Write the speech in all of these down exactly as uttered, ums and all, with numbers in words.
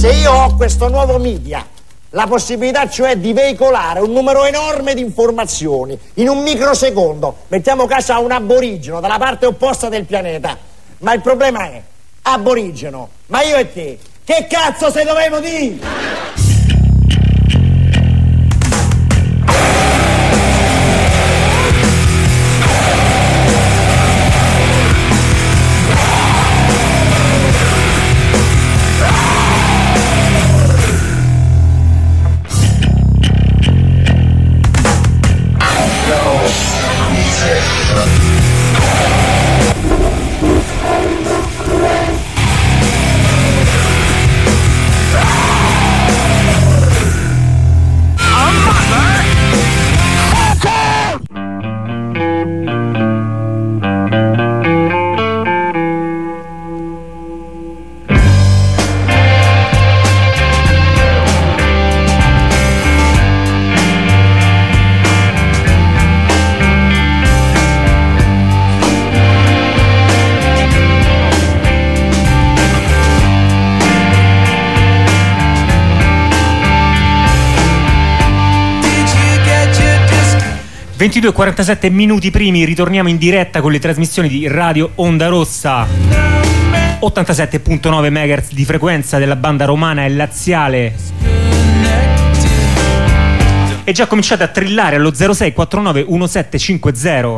Se io ho questo nuovo media, la possibilità cioè di veicolare un numero enorme di informazioni in un microsecondo, mettiamo caso a un aborigeno dalla parte opposta del pianeta, ma il problema è, aborigeno, ma io e te, che cazzo se dovevo dire? ventidue e quarantasette minuti primi, ritorniamo in diretta con le trasmissioni di Radio Onda Rossa. ottantasette virgola nove megahertz di frequenza della banda romana e laziale. E già cominciate a trillare allo zero sei quattro nove uno sette cinque zero.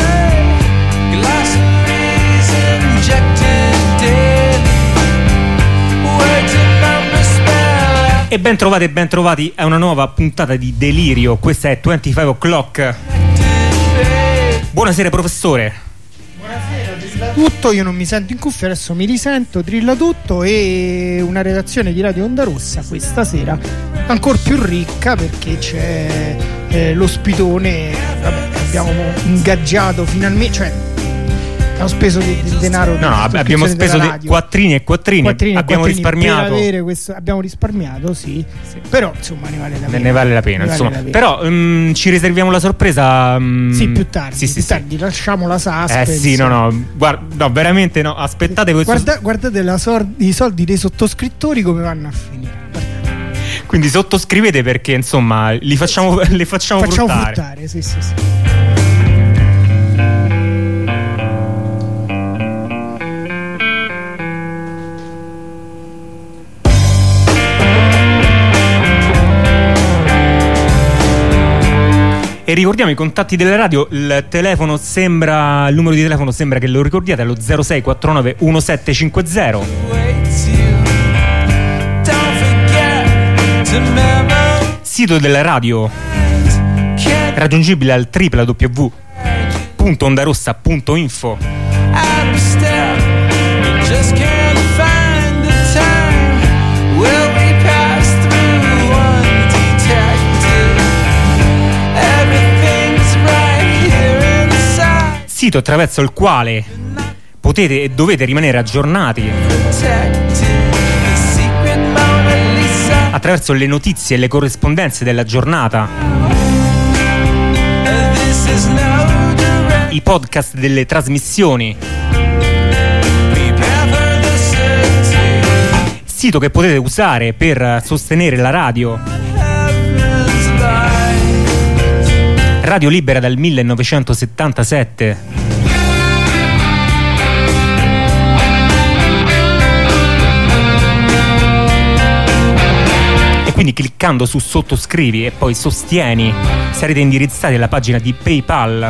E ben trovate e ben trovati a una nuova puntata di Delirio. Questa è venticinque o'clock. Buonasera professore. Buonasera, trilla tutto, io non mi sento in cuffia, adesso mi risento, trilla tutto, e una redazione di Radio Onda Rossa questa sera ancora più ricca perché c'è eh, l'ospitone, vabbè, abbiamo ingaggiato finalmente, cioè abbiamo speso di, di denaro. No, no, abbiamo speso di quattrini e quattrini, quattrini abbiamo quattrini risparmiato. Per avere questo, abbiamo risparmiato, sì, sì. Però insomma ne vale la pena. Ne vale la pena, insomma. Vale la pena. Però um, ci riserviamo la sorpresa. Um, sì, più tardi. Sì, più sì, tardi, sì. Lasciamo la suspense. Eh sì, no, no, guarda, no, veramente no, aspettate questo. Guarda, guardate la sor- i soldi dei sottoscrittori come vanno a finire. Guardate. Quindi sottoscrivete perché insomma li facciamo, li facciamo, facciamo fruttare. fruttare. Sì, sì, sì. E ricordiamo i contatti della radio, il telefono sembra, il numero di telefono sembra che lo ricordiate, allo zero sei quattro nove uno sette cinque zero. Sito della radio raggiungibile al w w w punto ondarossa punto info. Sito attraverso il quale potete e dovete rimanere aggiornati attraverso le notizie e le corrispondenze della giornata, i podcast delle trasmissioni, sito che potete usare per sostenere la radio, radio libera dal millenovecentosettantasette. E quindi cliccando su sottoscrivi e poi sostieni sarete indirizzati alla pagina di PayPal.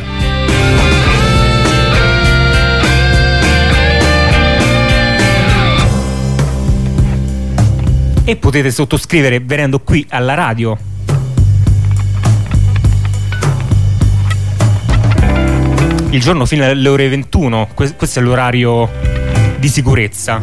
E potete sottoscrivere venendo qui alla radio. Il giorno fino alle ore ventuno, questo è l'orario di sicurezza.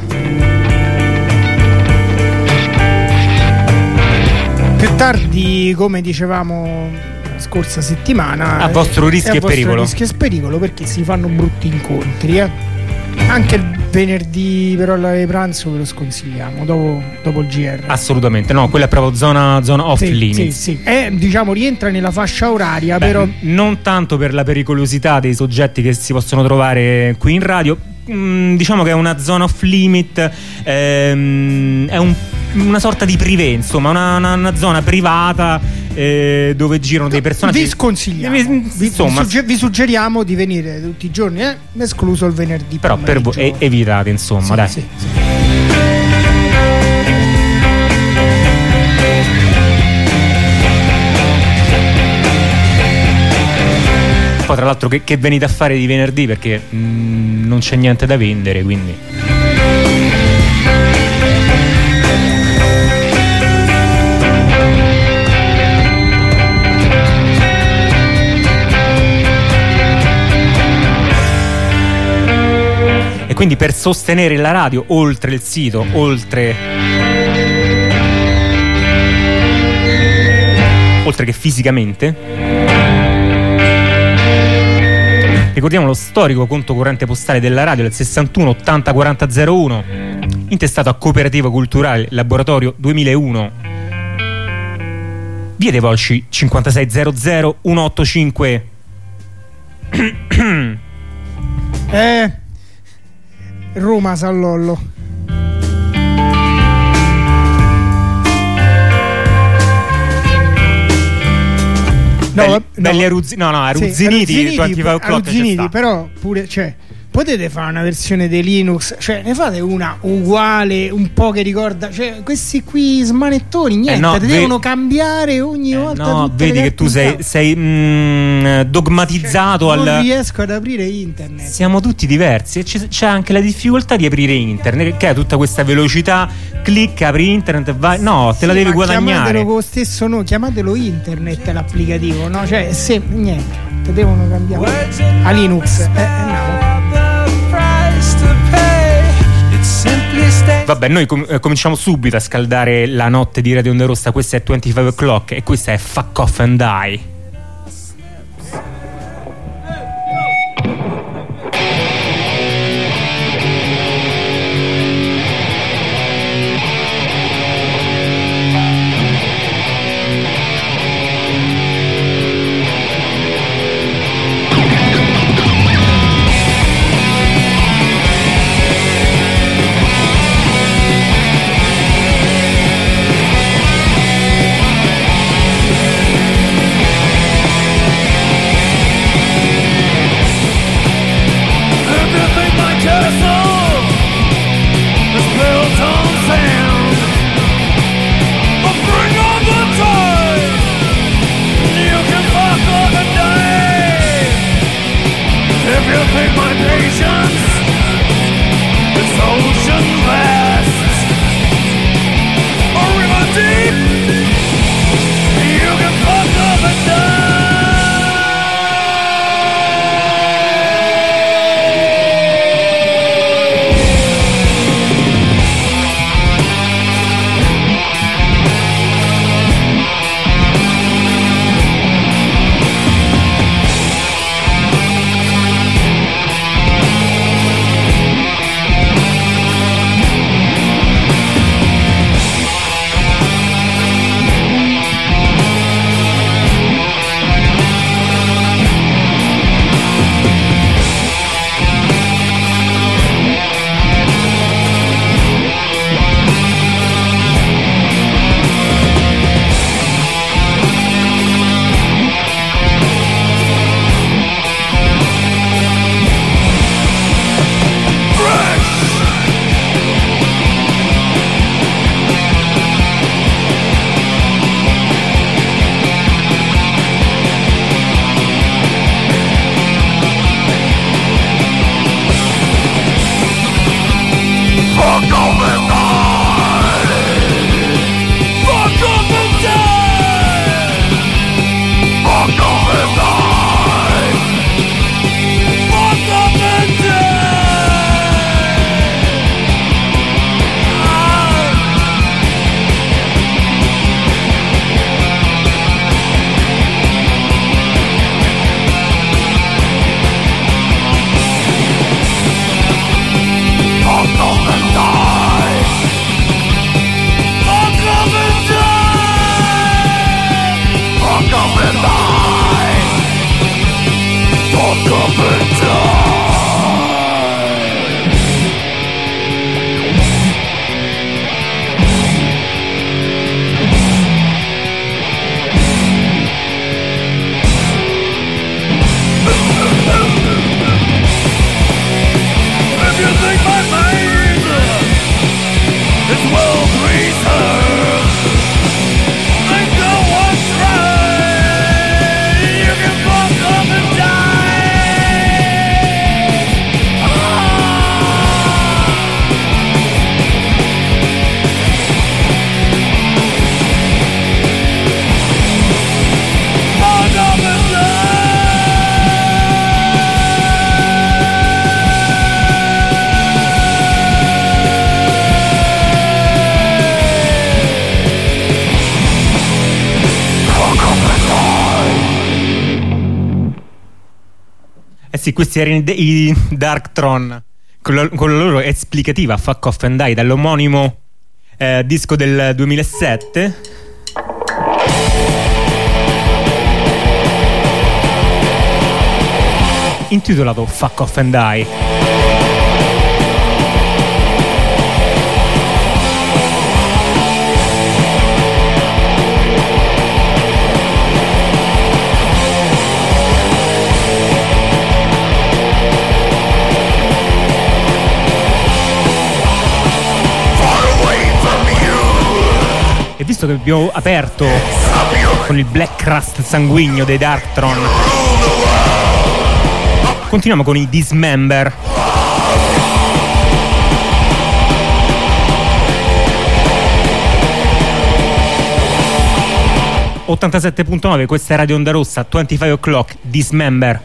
Più tardi, come dicevamo la scorsa settimana, a vostro rischio e e pericolo. rischio e pericolo, perché si fanno brutti incontri, eh. Anche il venerdì per l'ora di pranzo ve lo sconsigliamo, dopo, dopo il G R. Assolutamente, no, quella è proprio zona, zona off sì, limits. Sì, sì. Eh, diciamo rientra nella fascia oraria. Beh, però non tanto per la pericolosità dei soggetti che si possono trovare qui in radio, mh, diciamo che è una zona off limit, ehm, è un, una sorta di privé, insomma, una, una, una zona privata eh, dove girano dei personaggi. Vi sconsigliamo, vi, vi, insomma, vi, sugge- vi suggeriamo di venire tutti i giorni, eh? escluso il venerdì. Però per voi eh, evitate, insomma, sì, dai. Sì, sì. Poi tra l'altro che, che venite a fare di venerdì, perché mh, non c'è niente da vendere, quindi e quindi per sostenere la radio, oltre il sito, oltre oltre che fisicamente, ricordiamo lo storico conto corrente postale della radio, del sessantuno ottanta quaranta zero uno, intestato a Cooperativa Culturale Laboratorio duemilauno, via dei Volsci cinquantasei zero zero centoottantacinque. eh Roma Sallollo. No, belli, no, belli aruzzi- no, no, arruzziniti, sì, venticinque o'clock arruzziniti, però pure, cioè, potete fare una versione di Linux, cioè ne fate una uguale, un po' che ricorda, cioè questi qui smanettoni, niente, eh no, te ve- devono cambiare ogni eh volta. no, vedi che tu sei, sei mh, dogmatizzato, cioè, al non riesco ad aprire internet. Siamo tutti diversi e c- c'è anche la difficoltà di aprire internet, che ha tutta questa velocità, clicca, apri internet e vai, no, te la Sì, devi ma guadagnare. chiamatelo con lo stesso no, chiamatelo internet l'applicativo, no? Cioè, se niente, te devono cambiare a Linux. Eh, eh, no. Vabbè, noi com- eh, cominciamo subito a scaldare la notte di Radio Onda Rossa. Questa è venticinque o'clock e questa è Fuck Off and Die. sì, questi erano i, i Darktron con la, con la loro esplicativa Fuck Off and Die dall'omonimo eh, disco del duemilasette, intitolato Fuck Off and Die. E visto che abbiamo aperto con il Black Crust sanguigno dei Darktron, continuiamo con i Dismember. ottantasette virgola nove, questa è Radio Onda Rossa, venticinque o'clock, Dismember.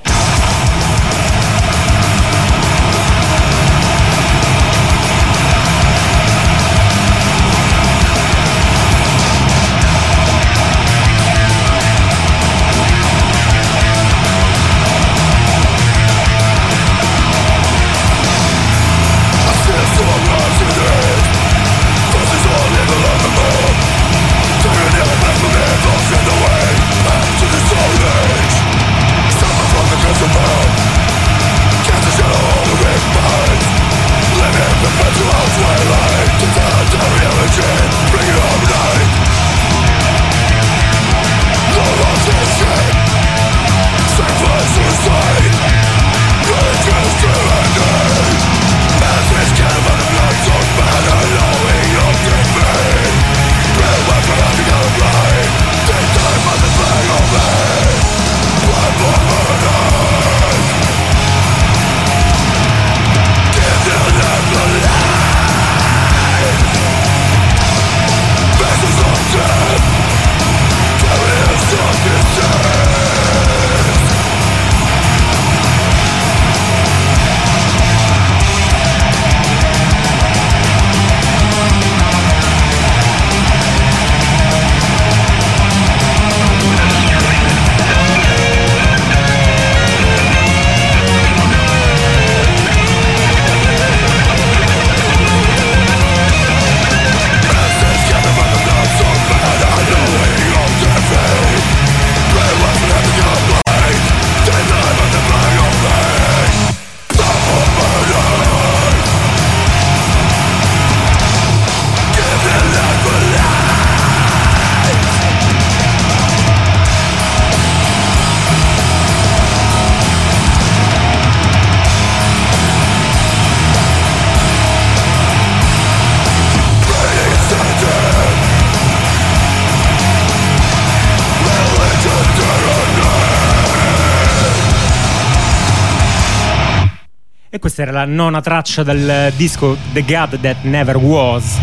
E questa era la nona traccia dal disco The God That Never Was,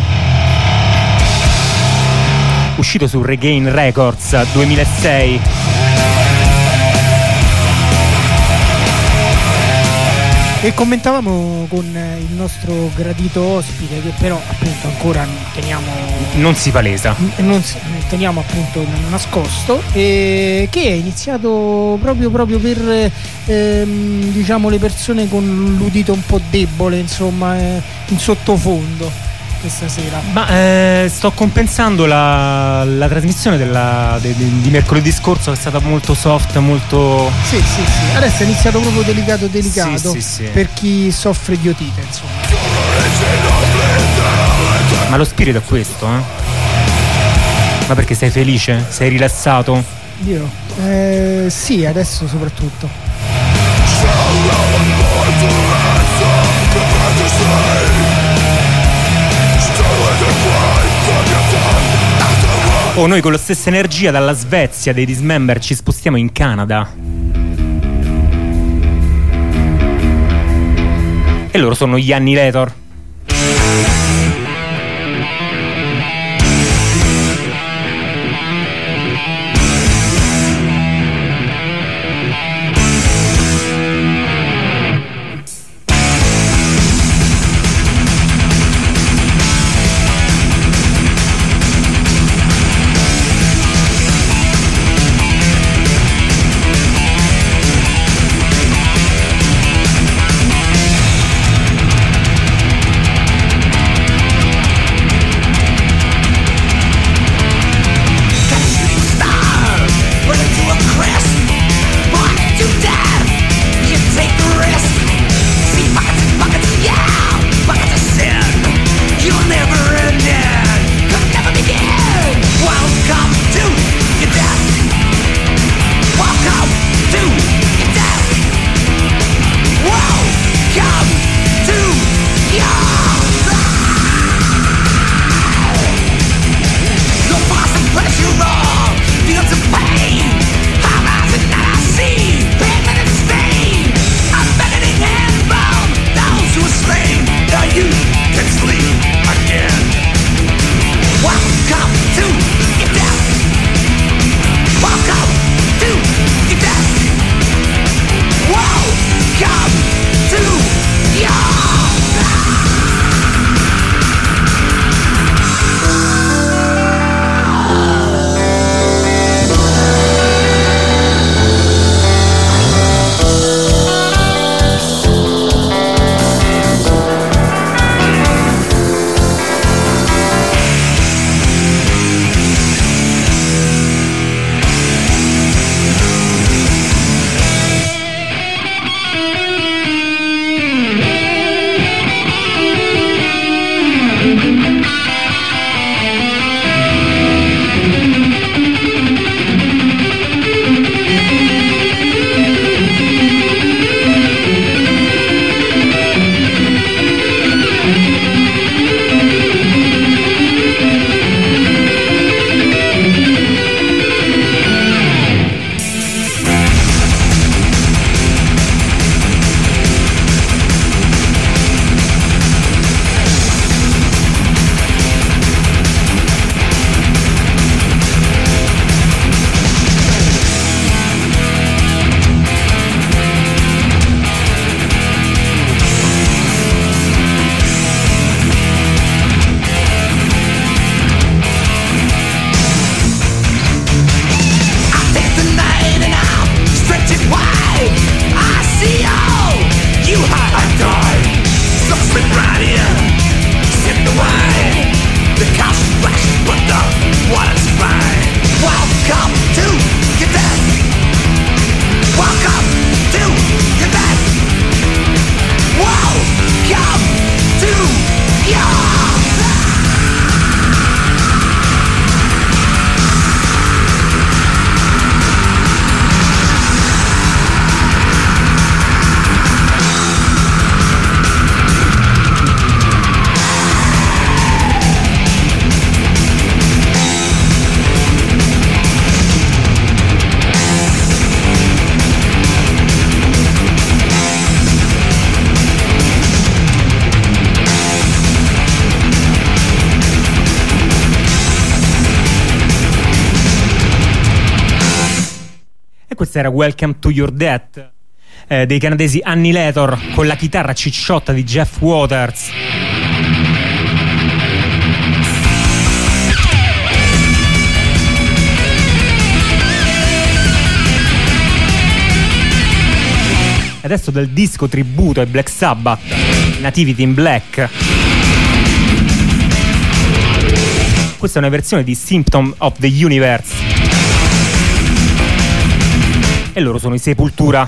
uscito su Regain Records duemilasei. E commentavamo con il nostro gradito ospite, che però appunto ancora teniamo non si palesa non si, teniamo appunto nascosto, e che è iniziato proprio proprio per ehm, diciamo le persone con l'udito un po' debole, insomma, eh, in sottofondo questa sera. Ma eh, sto compensando la, la trasmissione della, de, de, di mercoledì scorso, che è stata molto soft, molto... Sì, sì, sì. Adesso è iniziato proprio delicato, delicato, sì, sì, sì. Per chi soffre di otite, insomma. Ma lo spirito è questo, eh? Ma perché sei felice? Sei rilassato? Io? Eh, sì, adesso soprattutto. Oh, noi con la stessa energia dalla Svezia dei Dismember ci spostiamo in Canada. E loro sono gli Annihilator. Questa era Welcome to Your Death eh, dei canadesi Annihilator, con la chitarra cicciotta di Jeff Waters. Adesso del disco tributo ai Black Sabbath, Nativity in Black. Questa è una versione di Symptom of the Universe e loro sono i Sepultura.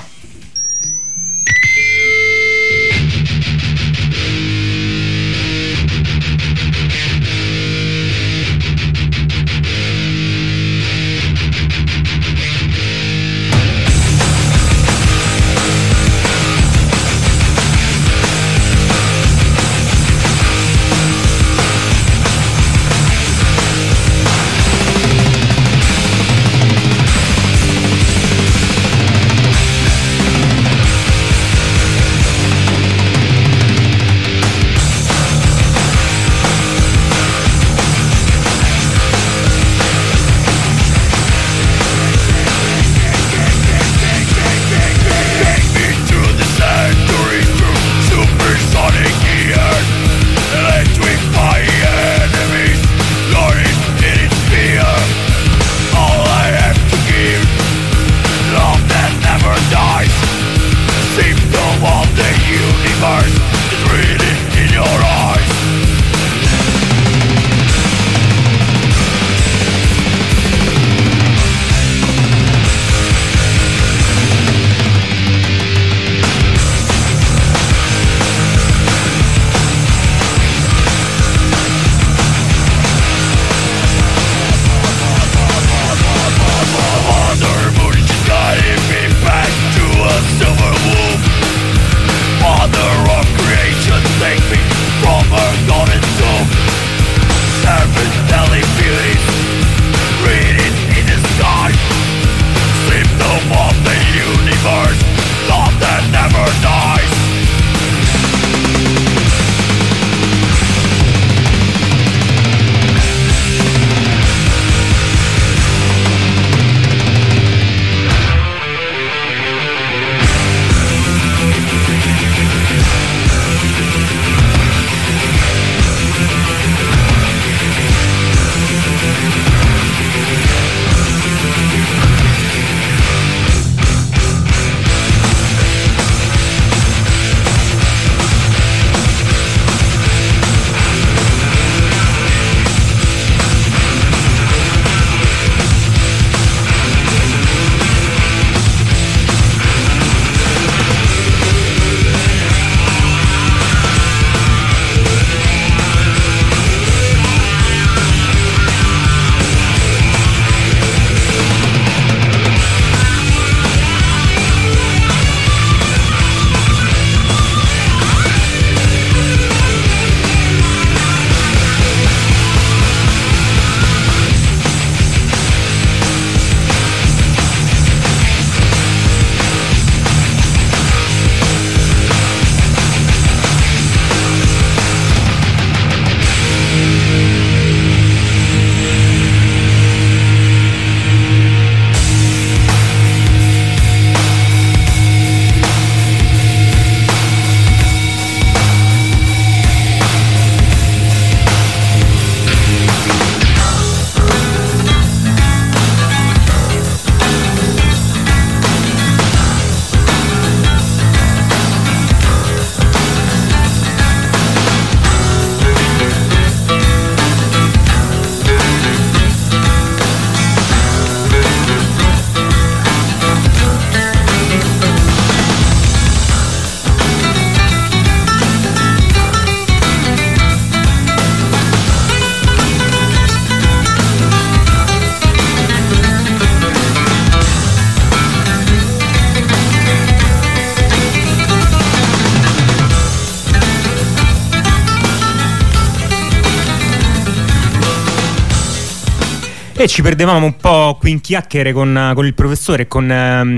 E ci perdevamo un po' qui in chiacchiere con, con il professore e con eh,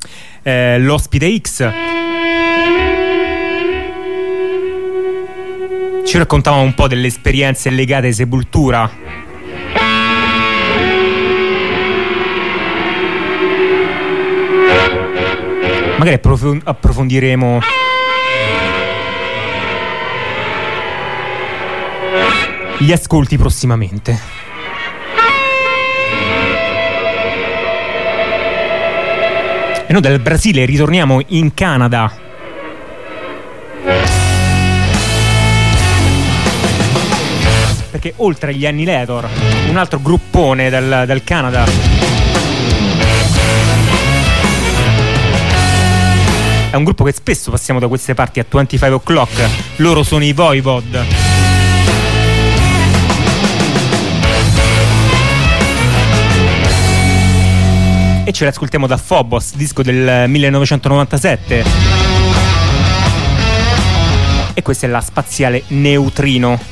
eh, l'ospite X. Ci raccontavamo un po' delle esperienze legate ai Sepultura. magari approf- approfondiremo gli ascolti prossimamente. E noi dal Brasile ritorniamo in Canada, perché oltre agli Annihilator, un altro gruppone dal, dal Canada è un gruppo che spesso passiamo da queste parti, a venticinque O'Clock. Loro sono i Voivod. E ce l'ascoltiamo da Phobos, disco del millenovecentonovantasette. E questa è la Spaziale Neutrino.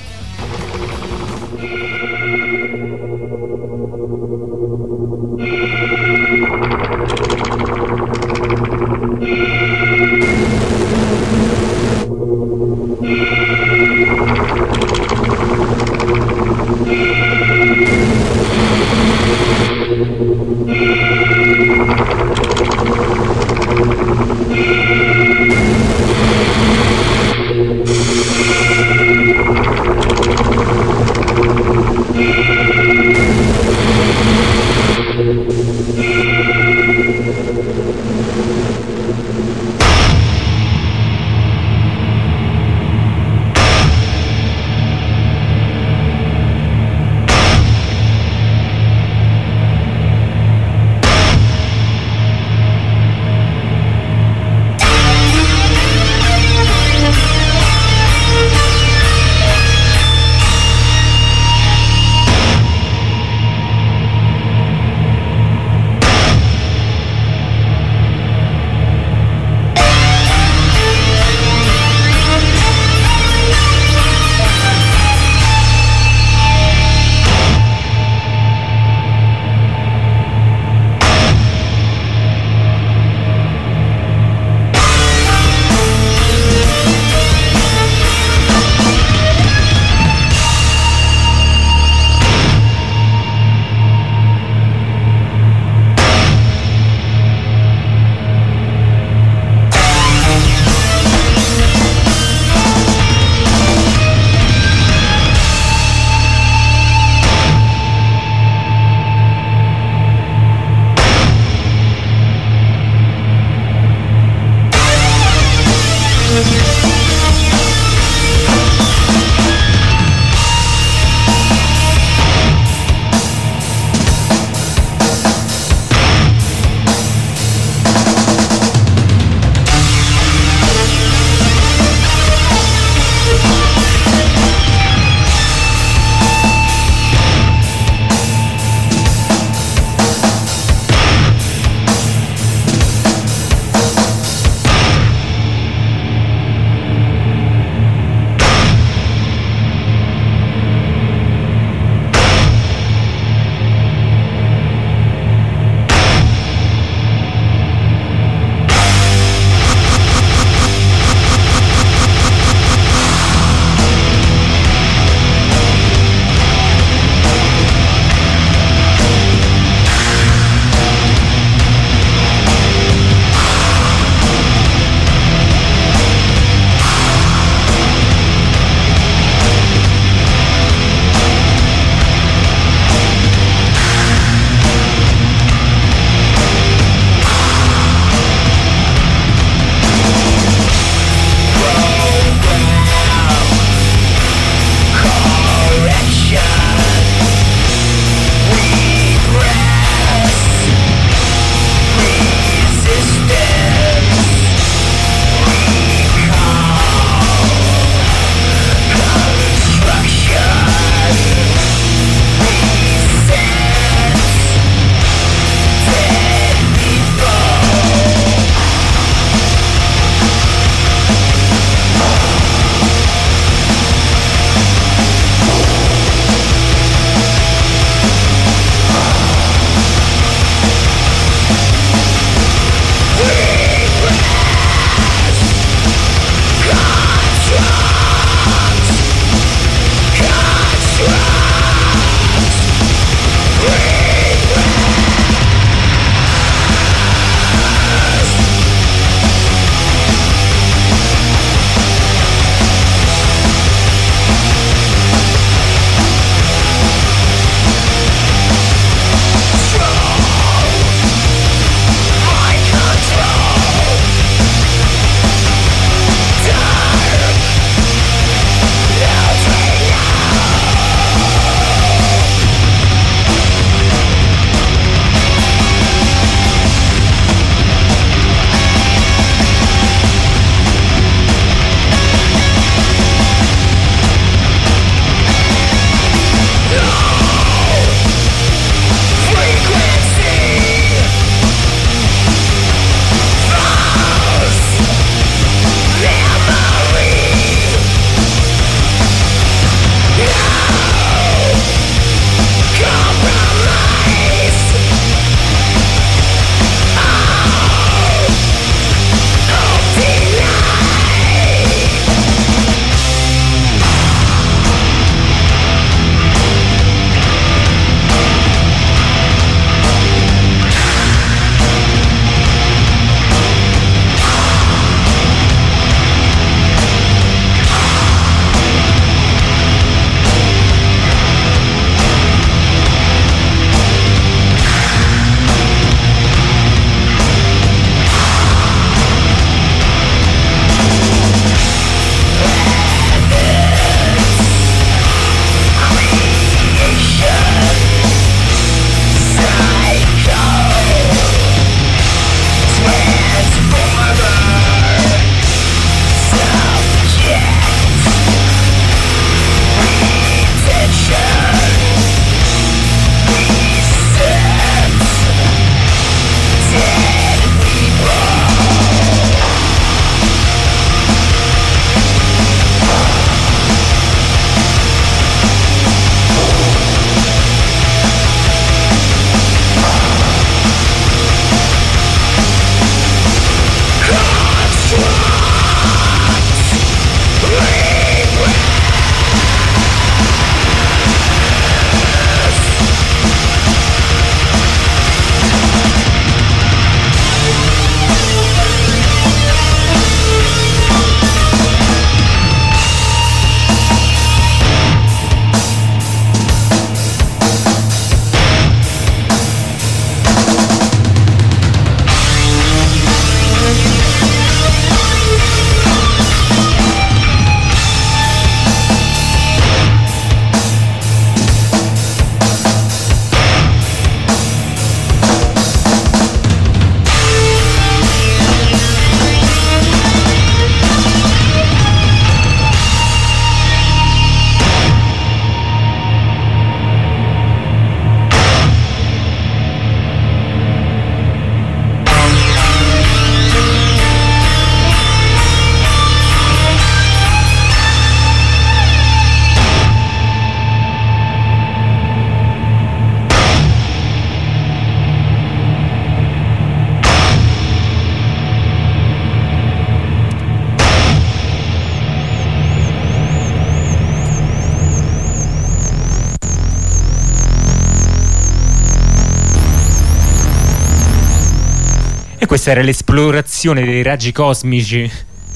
E questa era l'esplorazione dei raggi cosmici,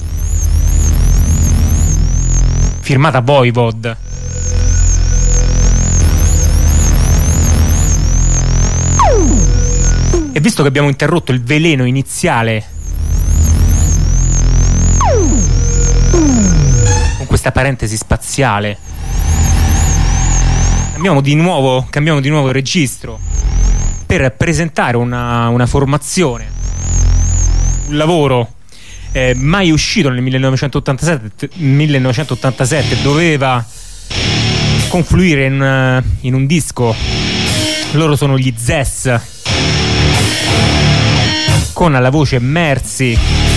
firmata Voivod. E visto che abbiamo interrotto il veleno iniziale con questa parentesi spaziale, cambiamo di nuovo, cambiamo di nuovo registro per presentare una, una formazione, un lavoro eh, mai uscito nel millenovecentottantasette, millenovecentottantasette, doveva confluire in, in un disco. Loro sono gli Zess, con alla voce Mercy,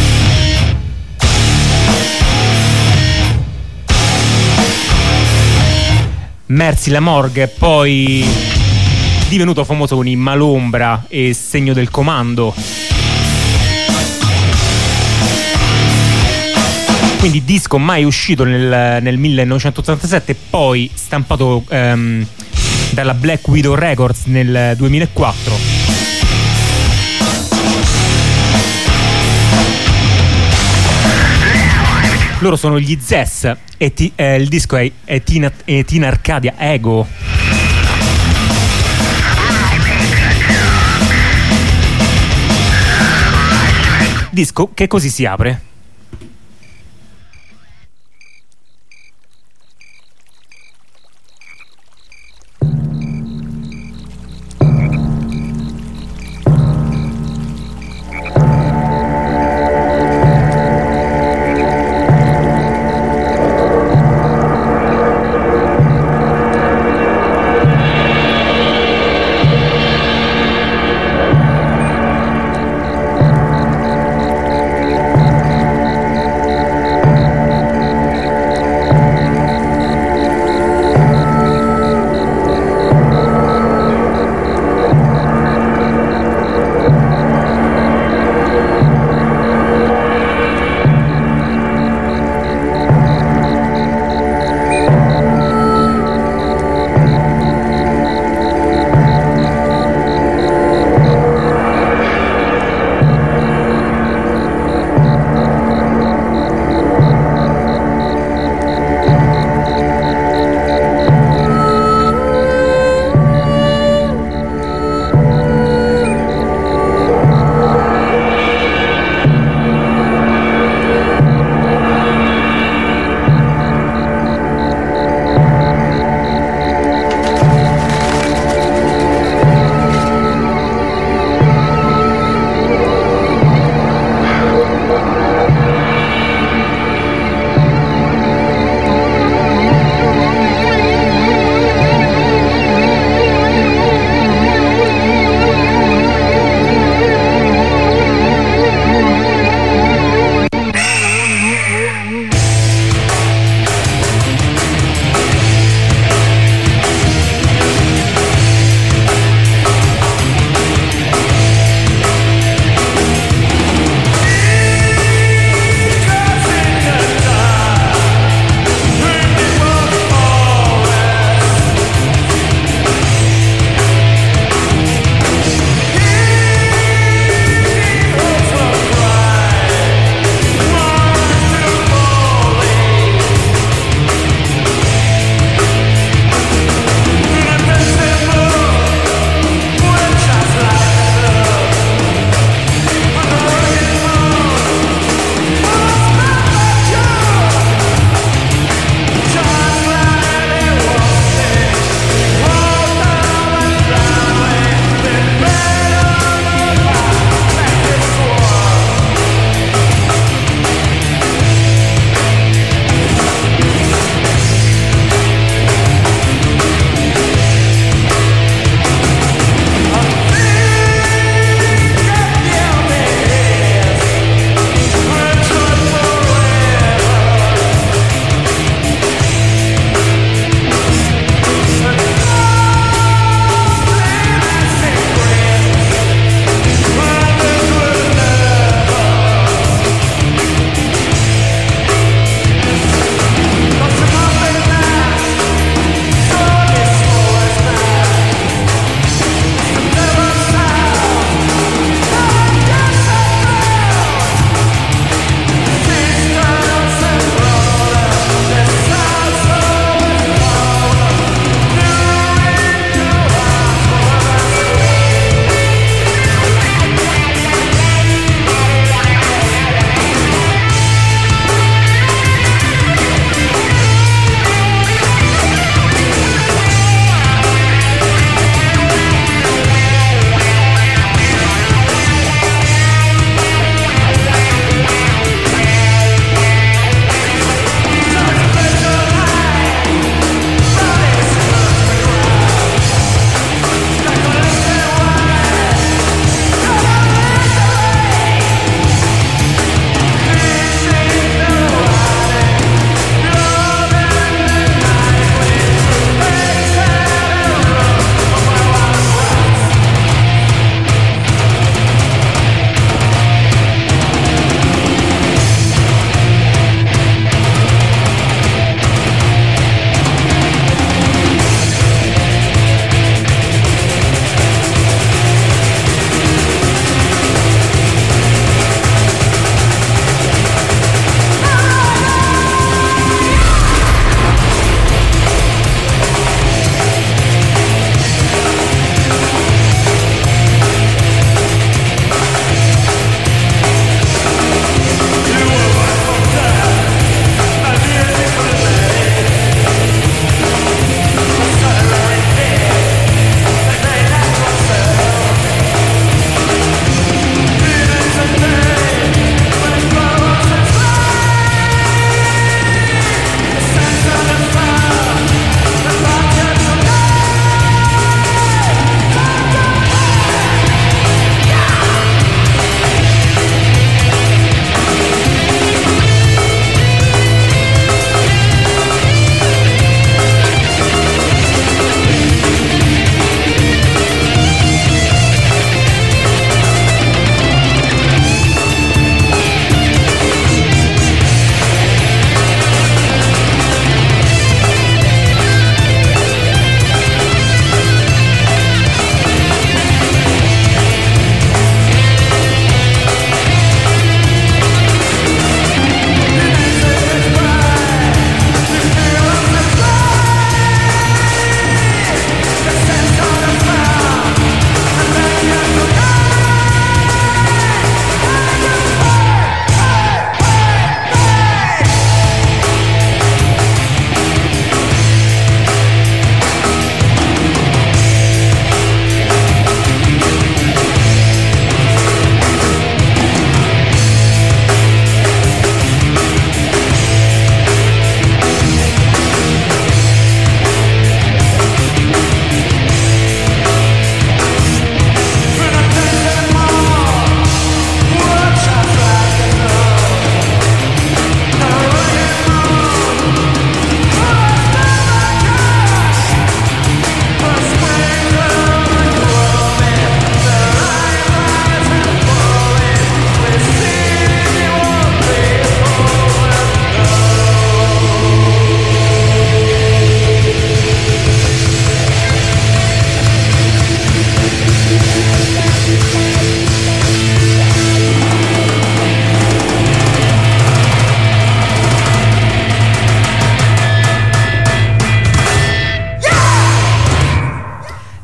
Mercy La Morgue, poi divenuto famoso con i Malombra e Segno del Comando. Quindi disco mai uscito nel, nel millenovecentottantasette, poi stampato ehm, dalla Black Widow Records nel duemilaquattro. Loro sono gli Zess e ti, eh, il disco è, è, Tina, è Tina Arcadia Ego. Disco che così si apre.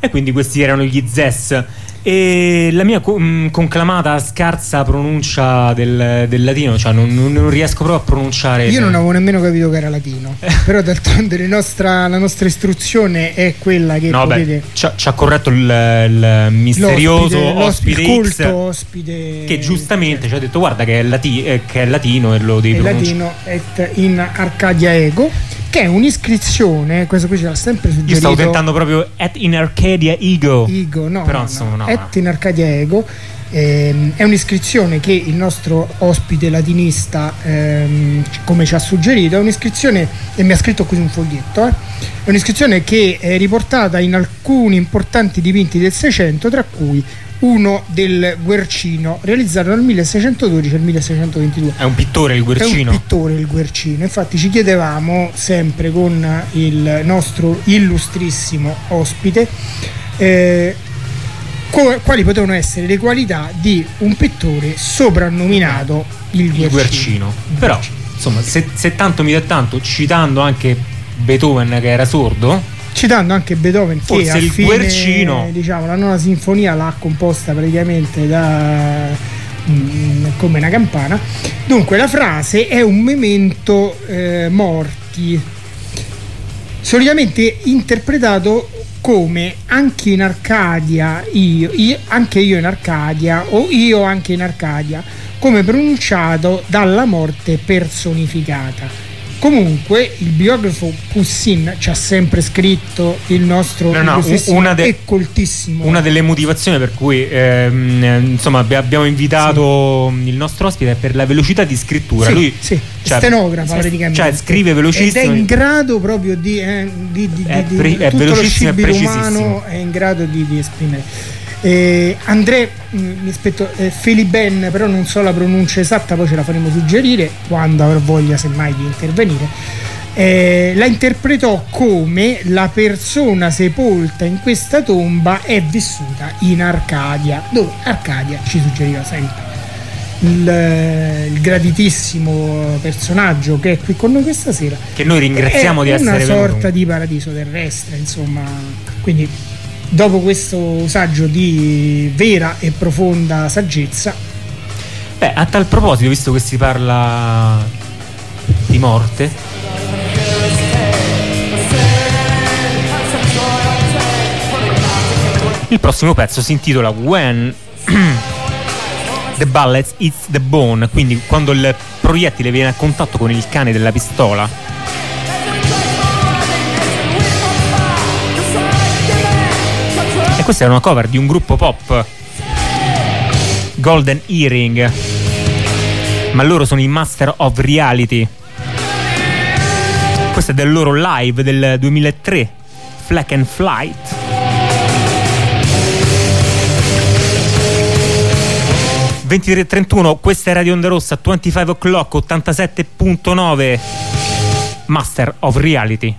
E quindi questi erano gli Zes. E la mia co- mh, conclamata scarsa pronuncia del, del latino, cioè non, non riesco proprio a pronunciare. Io non avevo nemmeno capito che era latino, però d'altronde la nostra, la nostra istruzione è quella che no, potete... beh, ci, ha, ci ha corretto il, il misterioso l'ospite, ospite, l'ospite X, culto ospite che giustamente cioè, ci ha detto guarda che è, lati- eh, che è latino e lo devi è pronunciare. latino et in Arcadia Ego, che è un'iscrizione, questo qui ce l'ha sempre suggerito. Io stavo tentando proprio at in Arcadia Ego. Ego, no, però no, insomma no. Et in Arcadia Ego. Ehm, è un'iscrizione che il nostro ospite latinista, ehm, come ci ha suggerito, è un'iscrizione, e mi ha scritto qui su un foglietto, eh, è un'iscrizione che è riportata in alcuni importanti dipinti del Seicento, tra cui uno del Guercino, realizzato dal milleseicentododici al milleseicentoventidue. È un pittore il Guercino? È un pittore il Guercino. Infatti ci chiedevamo sempre con il nostro illustrissimo ospite eh, quali potevano essere le qualità di un pittore soprannominato il Guercino. Il Guercino. Però, insomma, se, se tanto mi dà tanto, citando anche Beethoven che era sordo, citando anche Beethoven forse che a il fine, Guercino, diciamo, la nona sinfonia l'ha composta praticamente da mh, come una campana. Dunque la frase è un memento eh, morti, solitamente interpretato come anche in Arcadia io, io anche io in Arcadia o io anche in Arcadia, come pronunciato dalla morte personificata. Comunque il biografo Poussin ci ha sempre scritto il nostro no, no, una de- e coltissimo. Una delle motivazioni per cui ehm, insomma abbiamo invitato sì. il nostro ospite è per la velocità di scrittura. Sì, lui sì. Cioè, stenografa praticamente, cioè scrive velocissimo ed è in grado proprio di, eh, di, di, è di, pre- di è tutto lo scibile è umano è in grado di, di esprimere. Eh, André, mi aspetto eh, Feliben, però non so la pronuncia esatta, poi ce la faremo suggerire quando avrò voglia semmai di intervenire. Eh, la interpretò come la persona sepolta in questa tomba è vissuta in Arcadia, dove Arcadia ci suggeriva sempre il, il graditissimo personaggio che è qui con noi questa sera, che noi ringraziamo di essere venuti, una sorta di paradiso terrestre, insomma. Quindi dopo questo saggio di vera e profonda saggezza, beh, a tal proposito, visto che si parla di morte, il prossimo pezzo si intitola When the bullet hits the bone, quindi quando il proiettile viene a contatto con il cane della pistola. E questa è una cover di un gruppo pop, Golden Earring, ma loro sono i Master of Reality. Questo è del loro live del duemilatré, Flack and Flight. ventitré e trentuno, questa è Radio Onda Rossa, venticinque o'clock, ottantasette virgola nove, Master of Reality.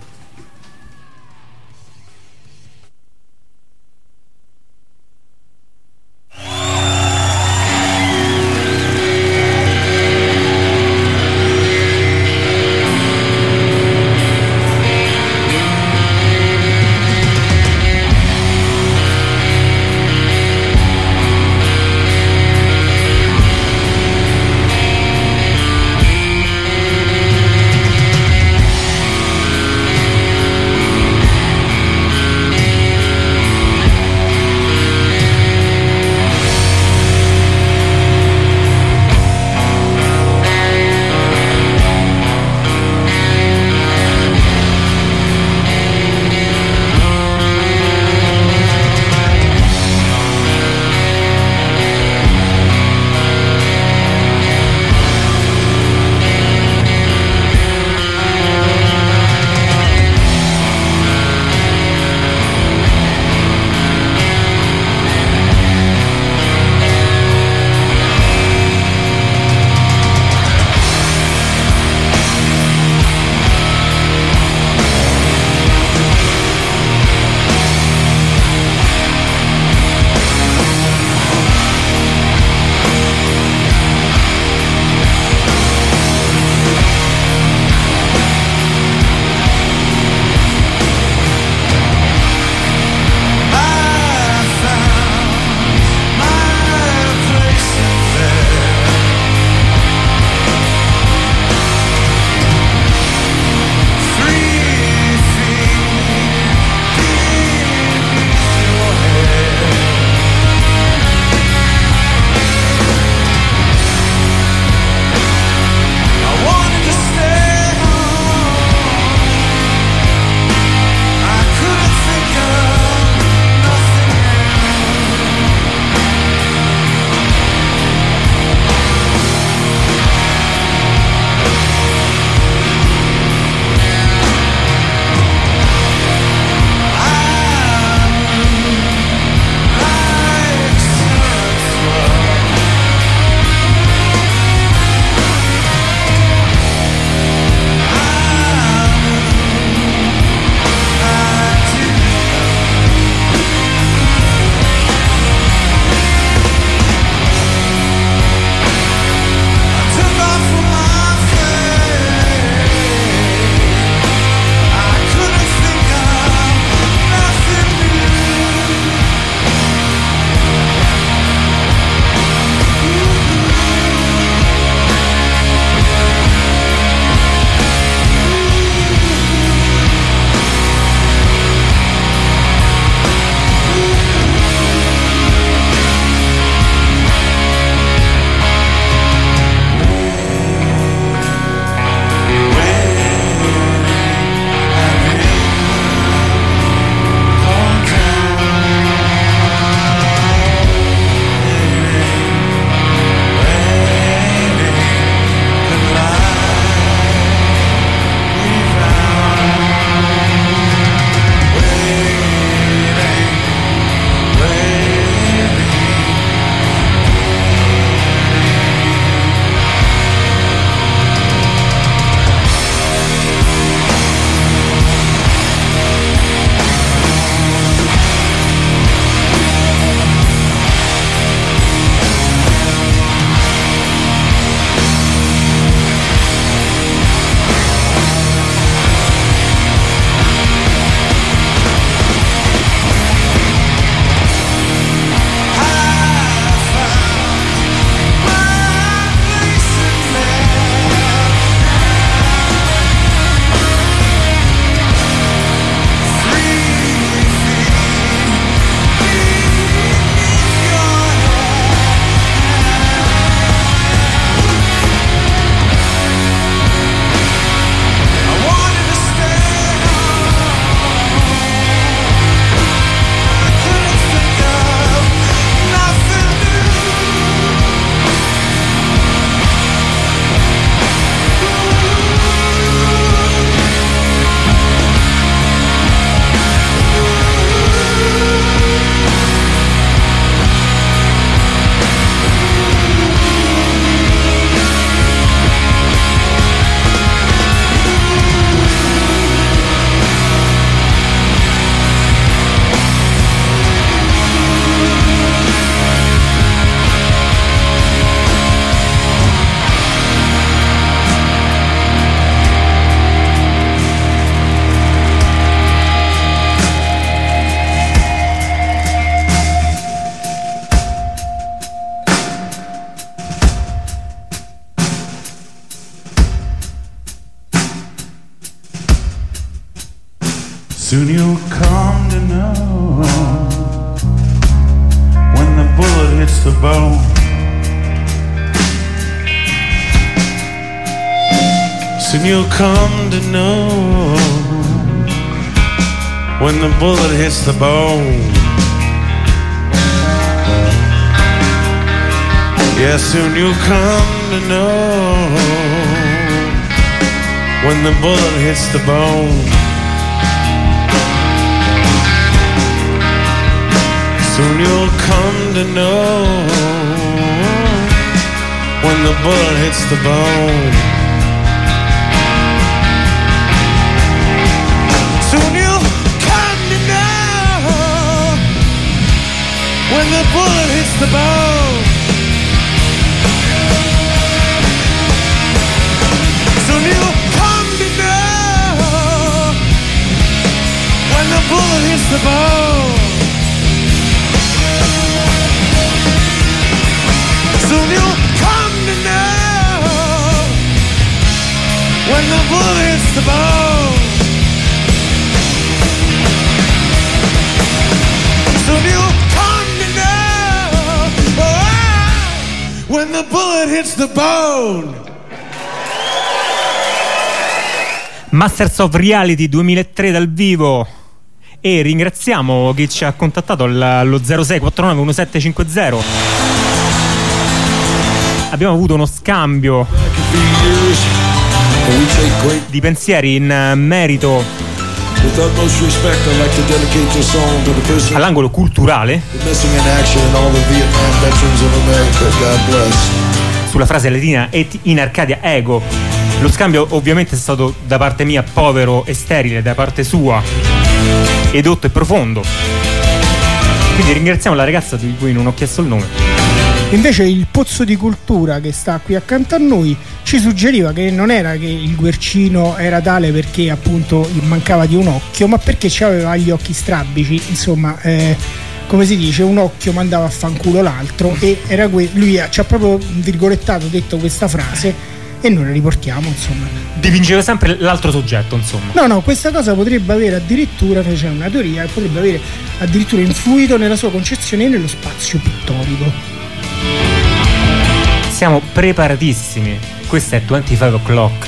hits the bone. Soon you'll come to know when the bullet hits the bone. Yeah, soon you'll come to know when the bullet hits the bone. Soon you'll come to know when the bullet hits the bone. Soon you'll come to know when the bullet hits the bone. Soon you'll come to know when the bullet hits the bone. Soon you'll come to know when the bullet hits the bone. Soon you'll come to know oh, when the bullet hits the bone. Masters of Reality duemilatré dal vivo. E ringraziamo chi ci ha contattato allo zero sei quattro nove uno sette cinque zero. Abbiamo avuto uno scambio di pensieri in merito all'angolo culturale sulla frase latina et in Arcadia ego. Lo scambio ovviamente è stato da parte mia povero e sterile, da parte sua edotto e profondo. Quindi ringraziamo la ragazza di cui non ho chiesto il nome. Invece il Pozzo di Cultura, che sta qui accanto a noi, ci suggeriva che non era che il Guercino era tale perché appunto gli mancava di un occhio, ma perché aveva gli occhi strabici, insomma, eh, come si dice, un occhio mandava a fanculo l'altro, e era que- lui ci ha proprio virgolettato detto questa frase e noi la riportiamo, insomma. Dipingeva sempre l'altro soggetto, insomma. No, no, questa cosa potrebbe avere addirittura, c'è una teoria, potrebbe avere addirittura influito nella sua concezione e nello spazio pittorico. Siamo preparatissimi. Questa è venticinque o'clock.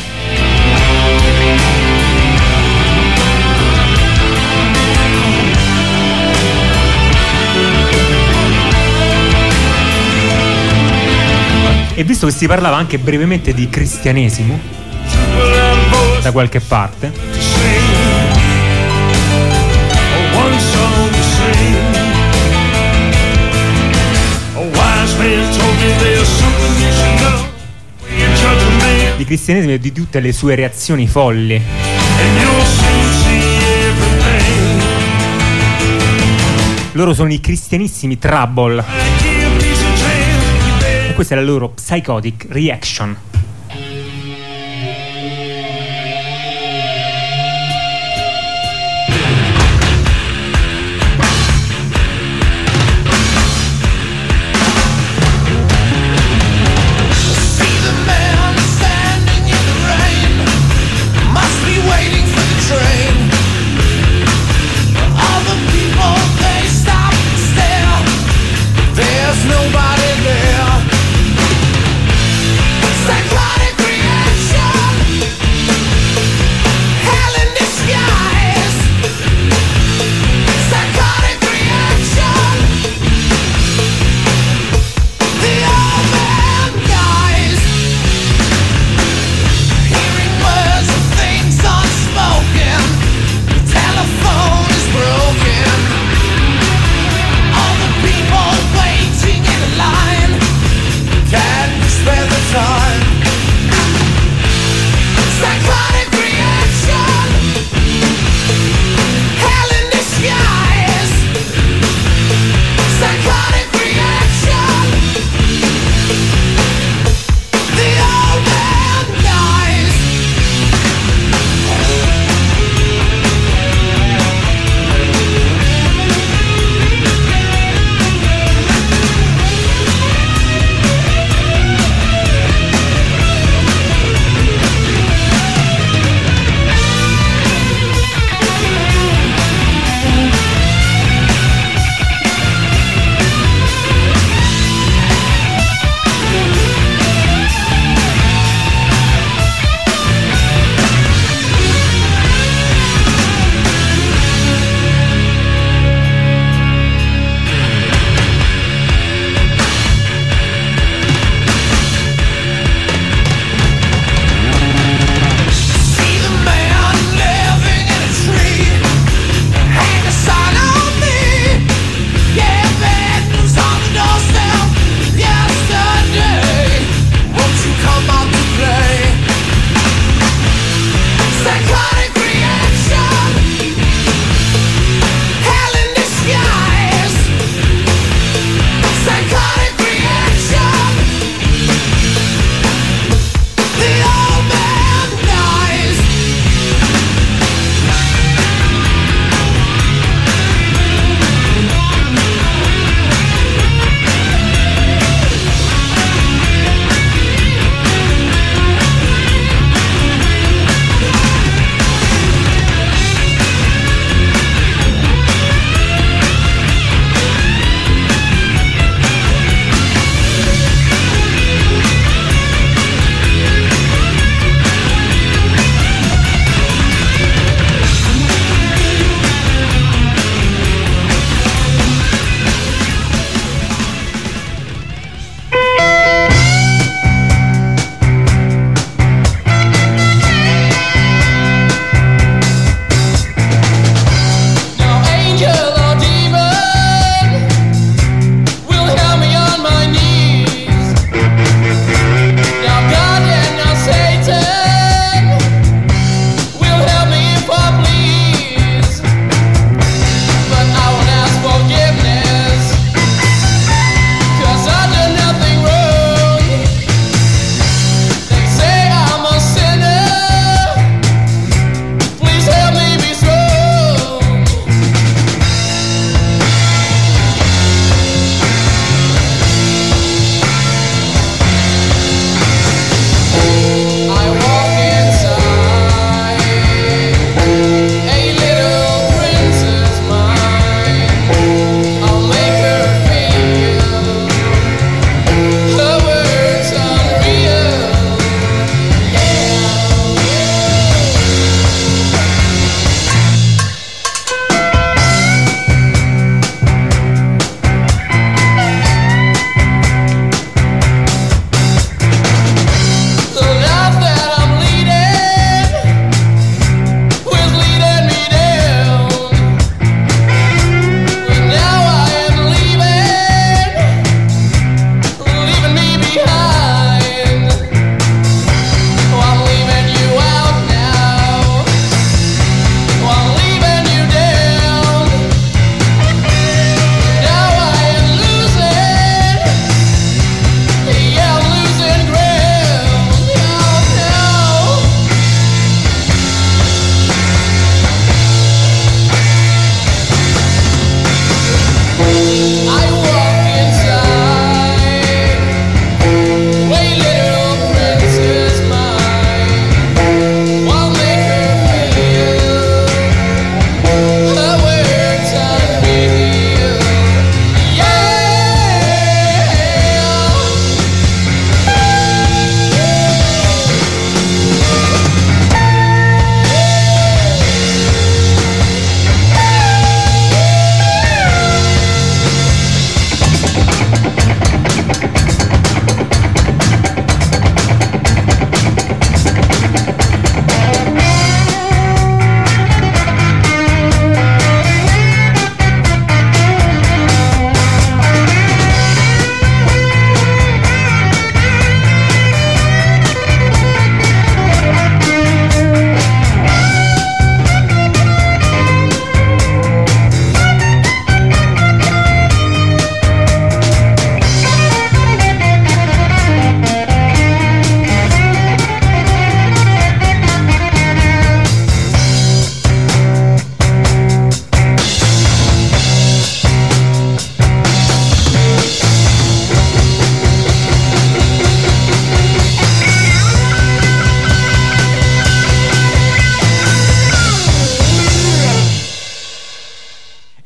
E visto che si parlava anche brevemente di cristianesimo da qualche parte, di cristianesimo e di tutte le sue reazioni folli, loro sono i cristianissimi Trouble e questa è la loro Psychotic Reaction. Nobody there. Say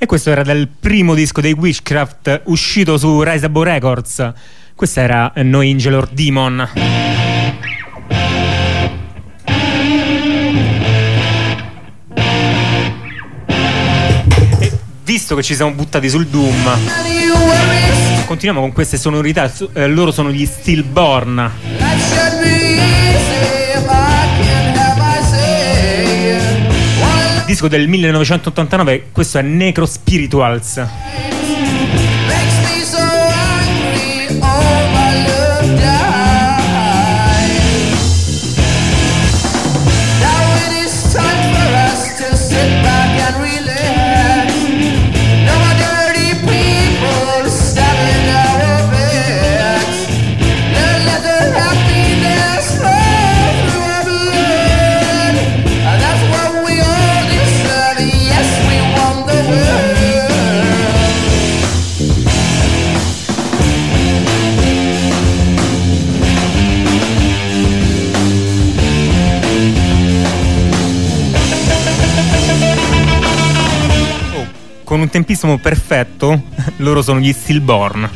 questo era dal primo disco dei Witchcraft uscito su Rise Above Records. Questa era No Angel or Demon. E visto che ci siamo buttati sul Doom, continuiamo con queste sonorità. eh, loro sono gli Stillborn. Disco del millenovecentottantanove, questo è Necro Spirituals. Con un tempismo perfetto, loro sono gli Stillborn.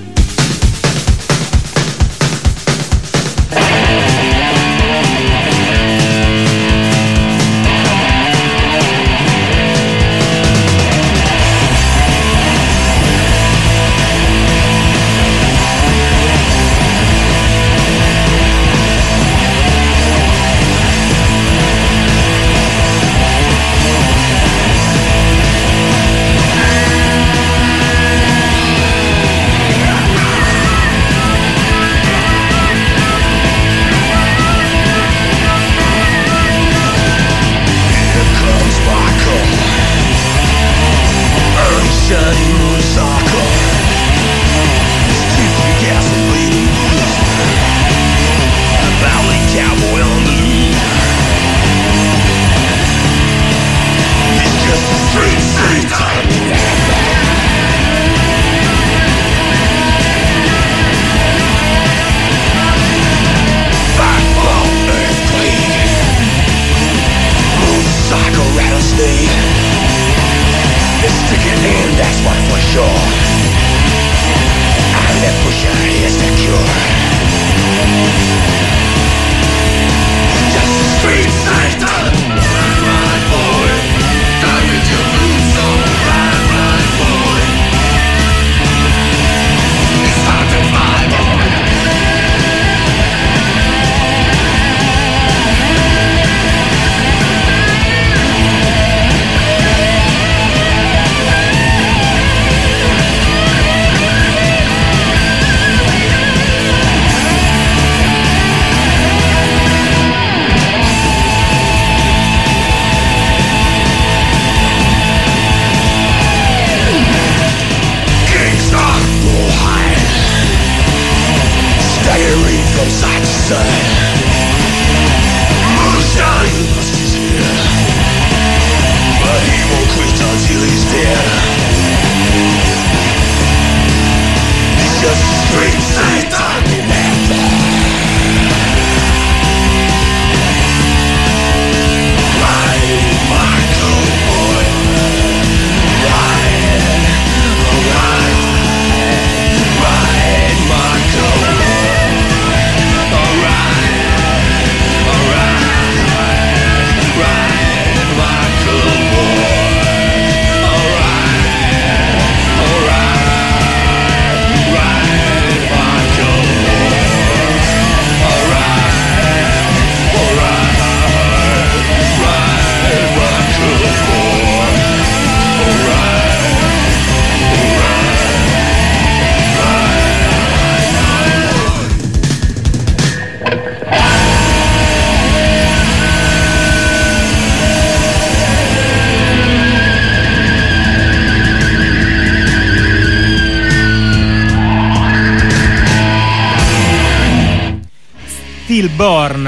Stillborn,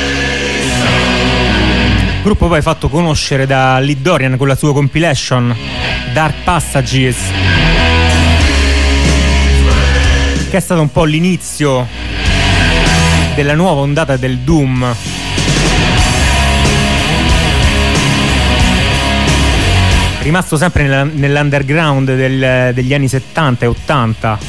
gruppo poi fatto conoscere da Lee Dorian con la sua compilation Dark Passages, che è stato un po' l'inizio della nuova ondata del Doom. rimasto sempre nella, nell'underground del, degli anni settanta e ottanta.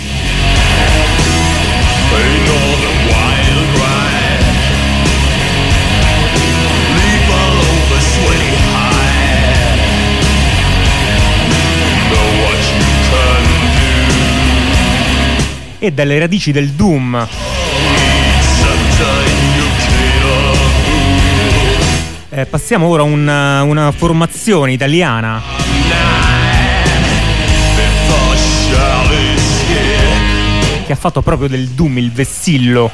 E dalle radici del doom eh, passiamo ora a una, una formazione italiana che ha fatto proprio del doom il vessillo.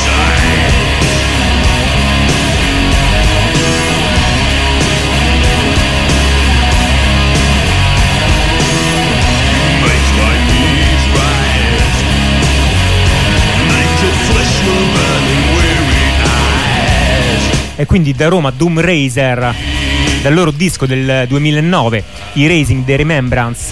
E quindi da Roma Doom Razer, dal loro disco del duemilanove, Erasing the Remembrance.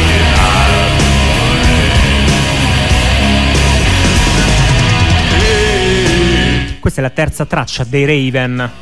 Questa è la terza traccia dei Raven.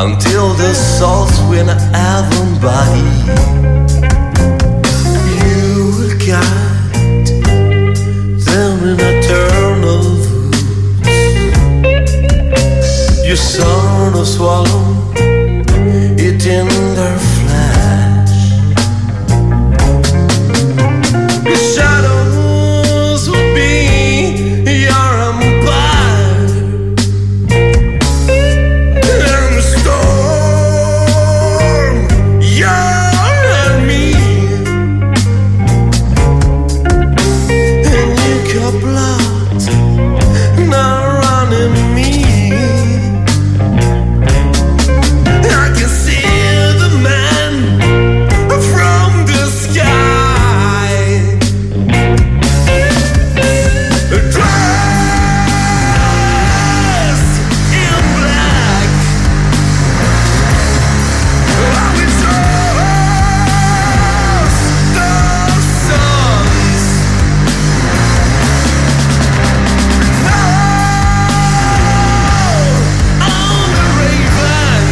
until the salt's win heaven by. You will guide them in eternal roots. Your son will swallow it in their flesh. Your shadows will be your empire, and the storm, you and me, and you got blood now running me. I can see the man from the sky, dressed in black. I will trust the suns. Now on the raven.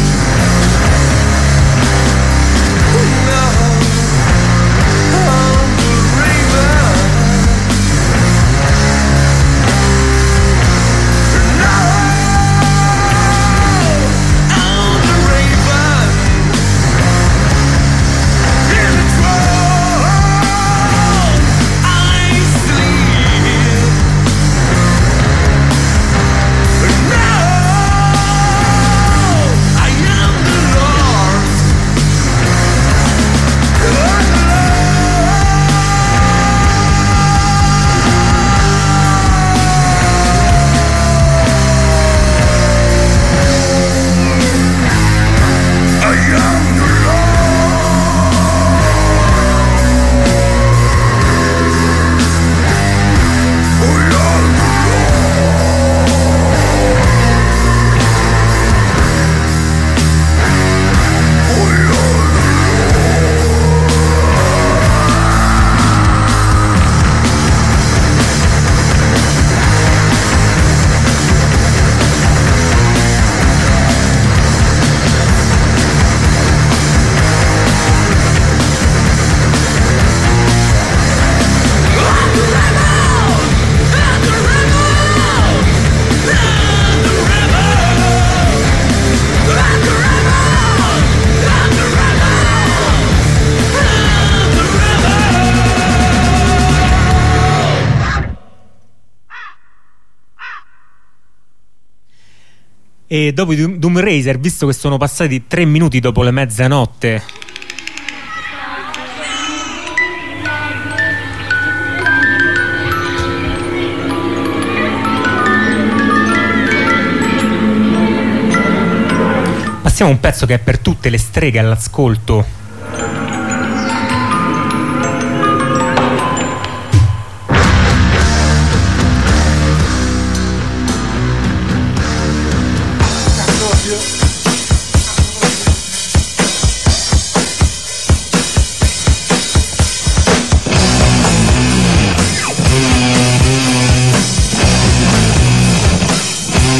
E dopo i Doom Razer, visto che sono passati tre minuti dopo le mezzanotte, passiamo a un pezzo che è per tutte le streghe all'ascolto.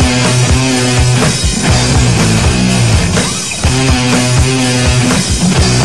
Thank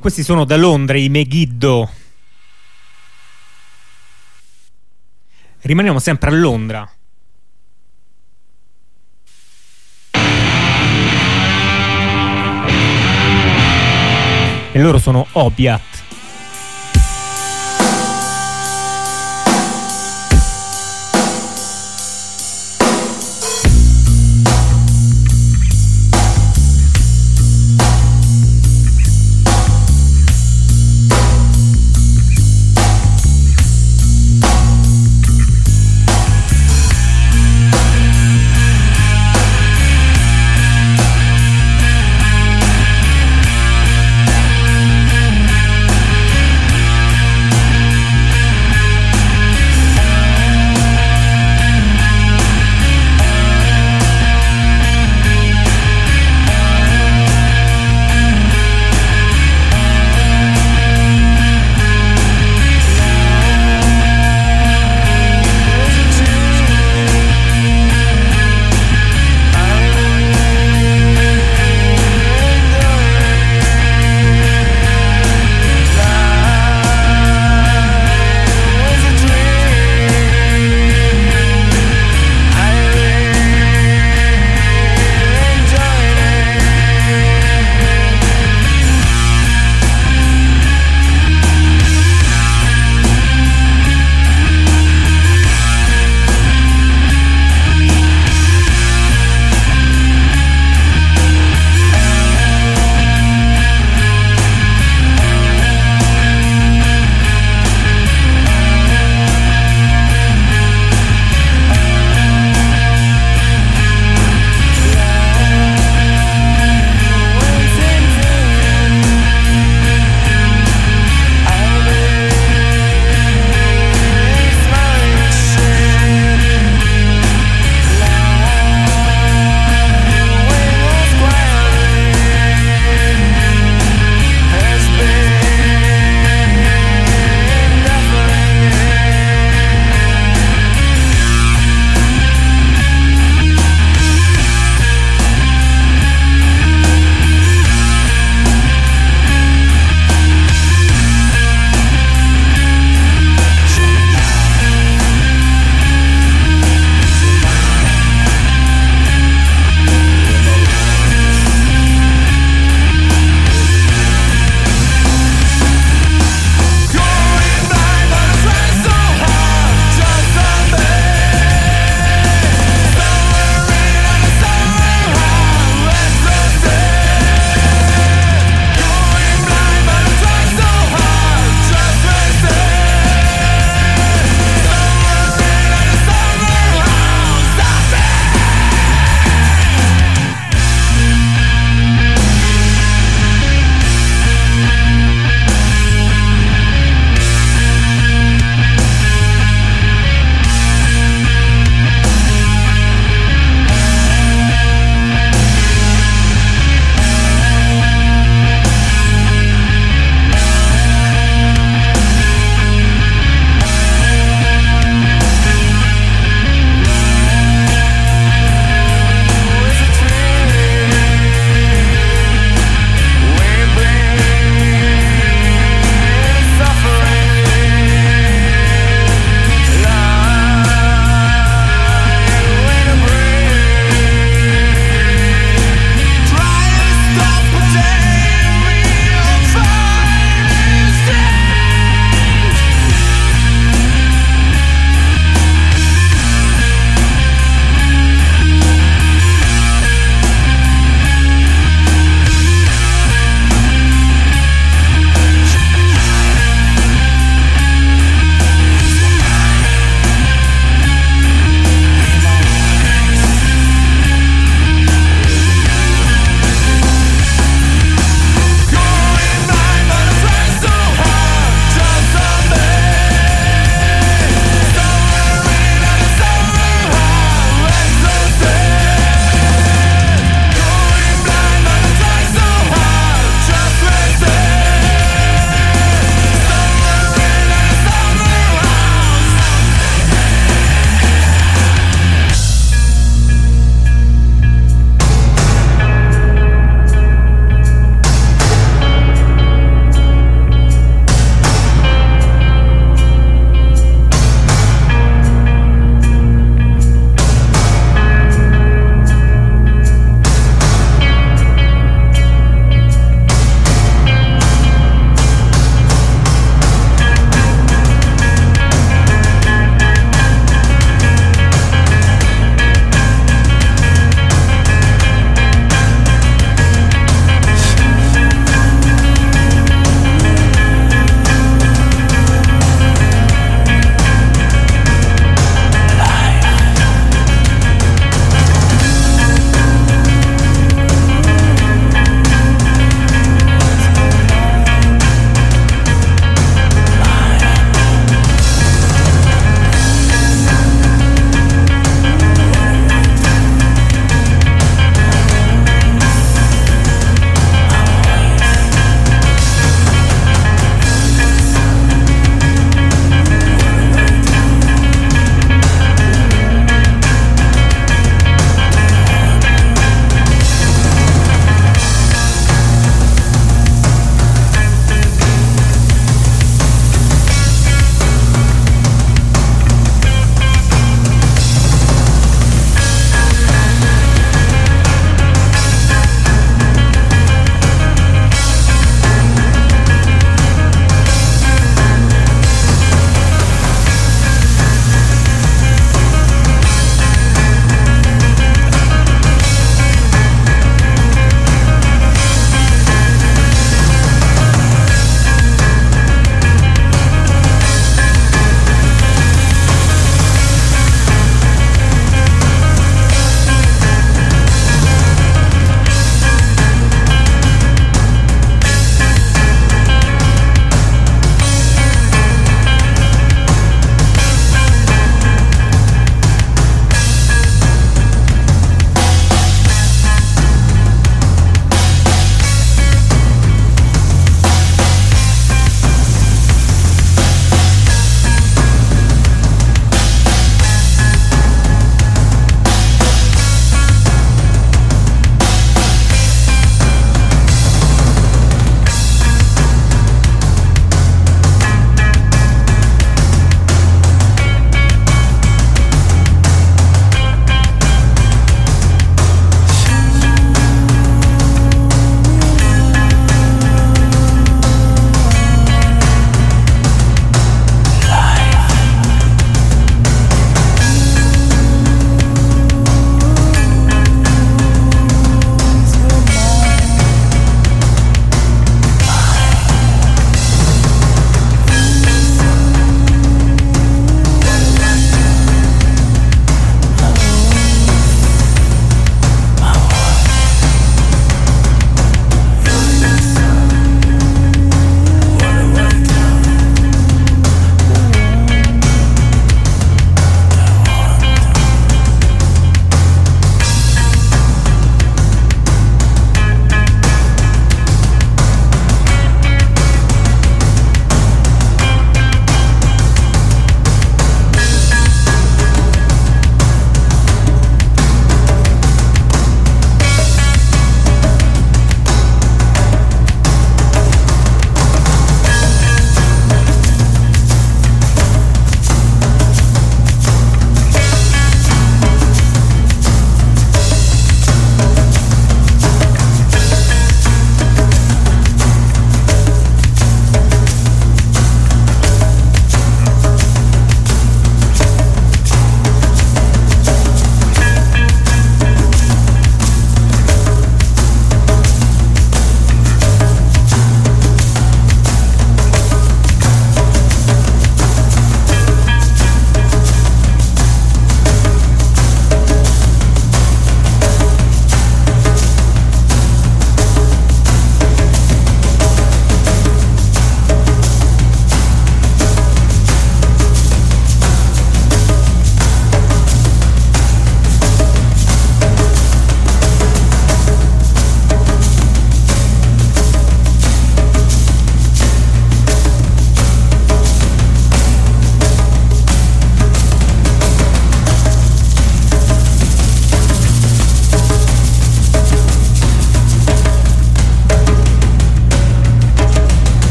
questi sono da Londra i Megiddo. Rimaniamo sempre a Londra. E loro sono Opiat.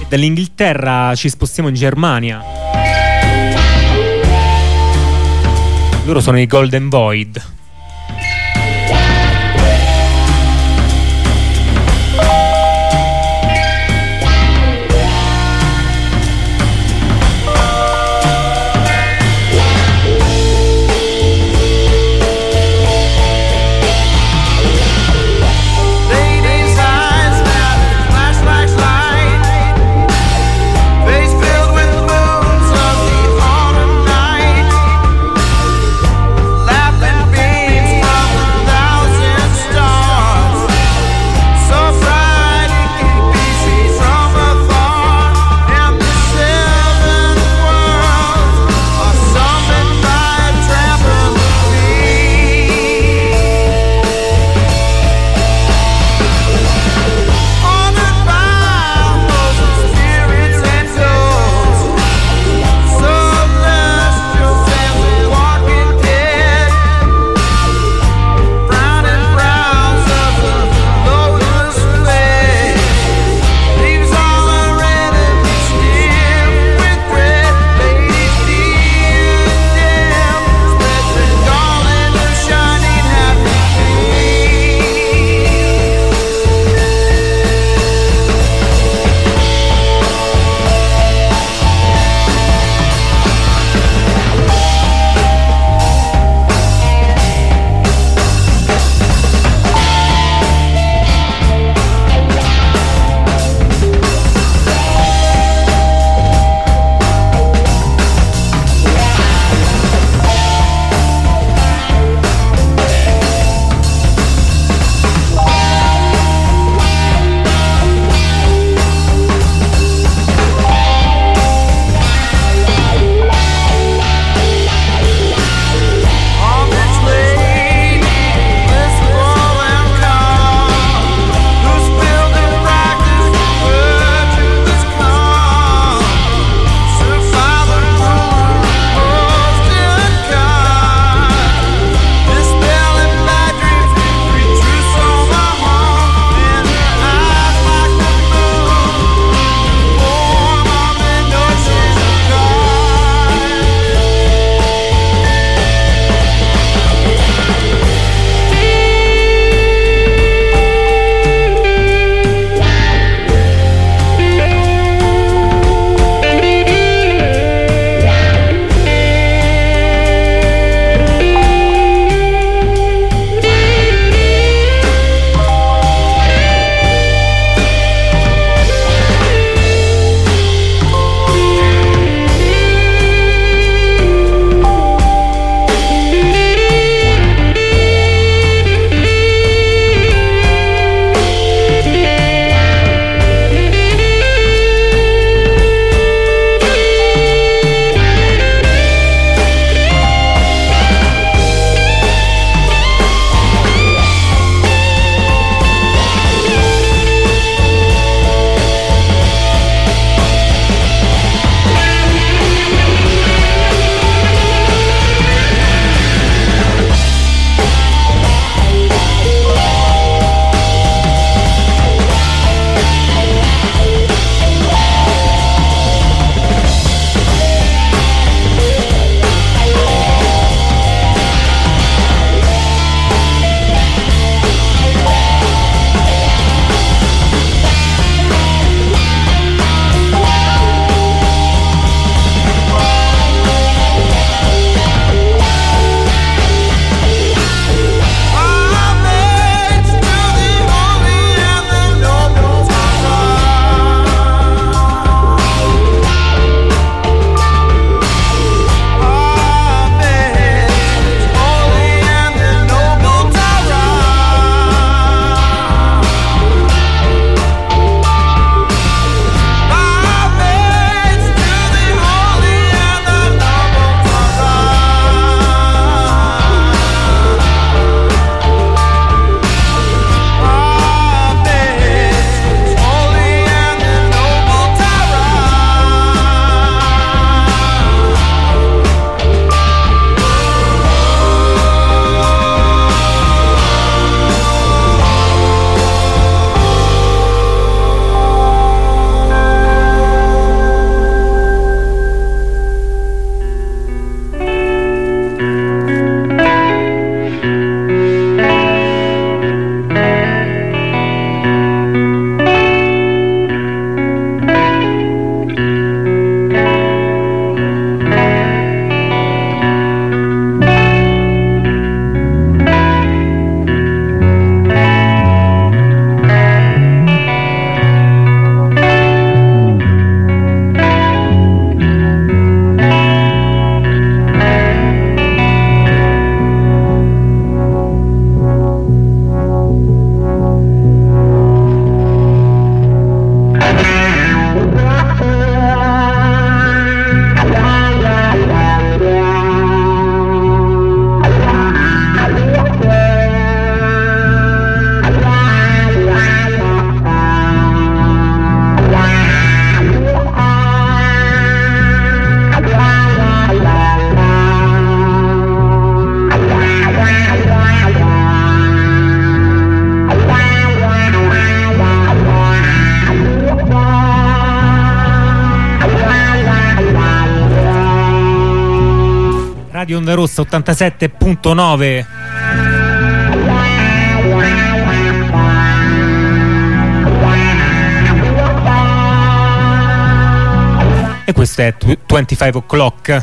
Dall'Inghilterra ci spostiamo in Germania. Loro sono i Golden Void. Laughing, being Radio Onda Rossa ottantasette punto nove. E questo è venticinque O'Clock.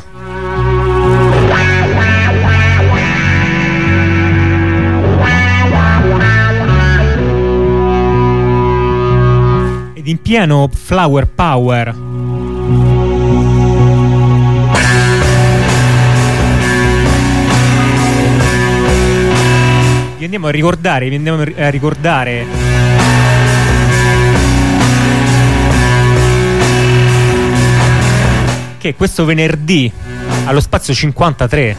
Ed in pieno Flower Power. Vi andiamo a ricordare, vi andiamo a ricordare che questo venerdì allo Spazio cinquantatré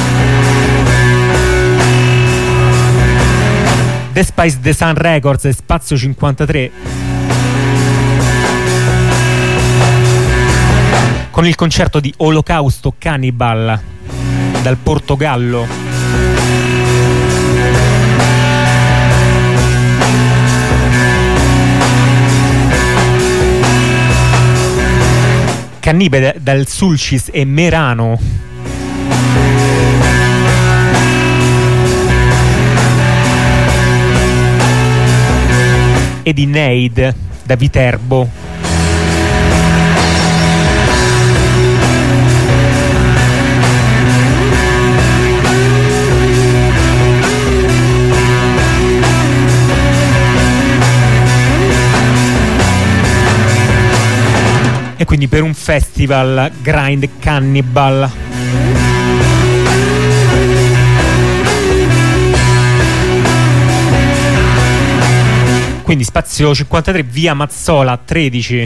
The Spice The Sun Records e Spazio cinquantatré con il concerto di Olocausto Cannibal dal Portogallo. Cannibale dal Sulcis e Merano. E di Neid da Viterbo. E quindi per un festival Grind Cannibal. Quindi Spazio cinquantatré, via Mazzola tredici.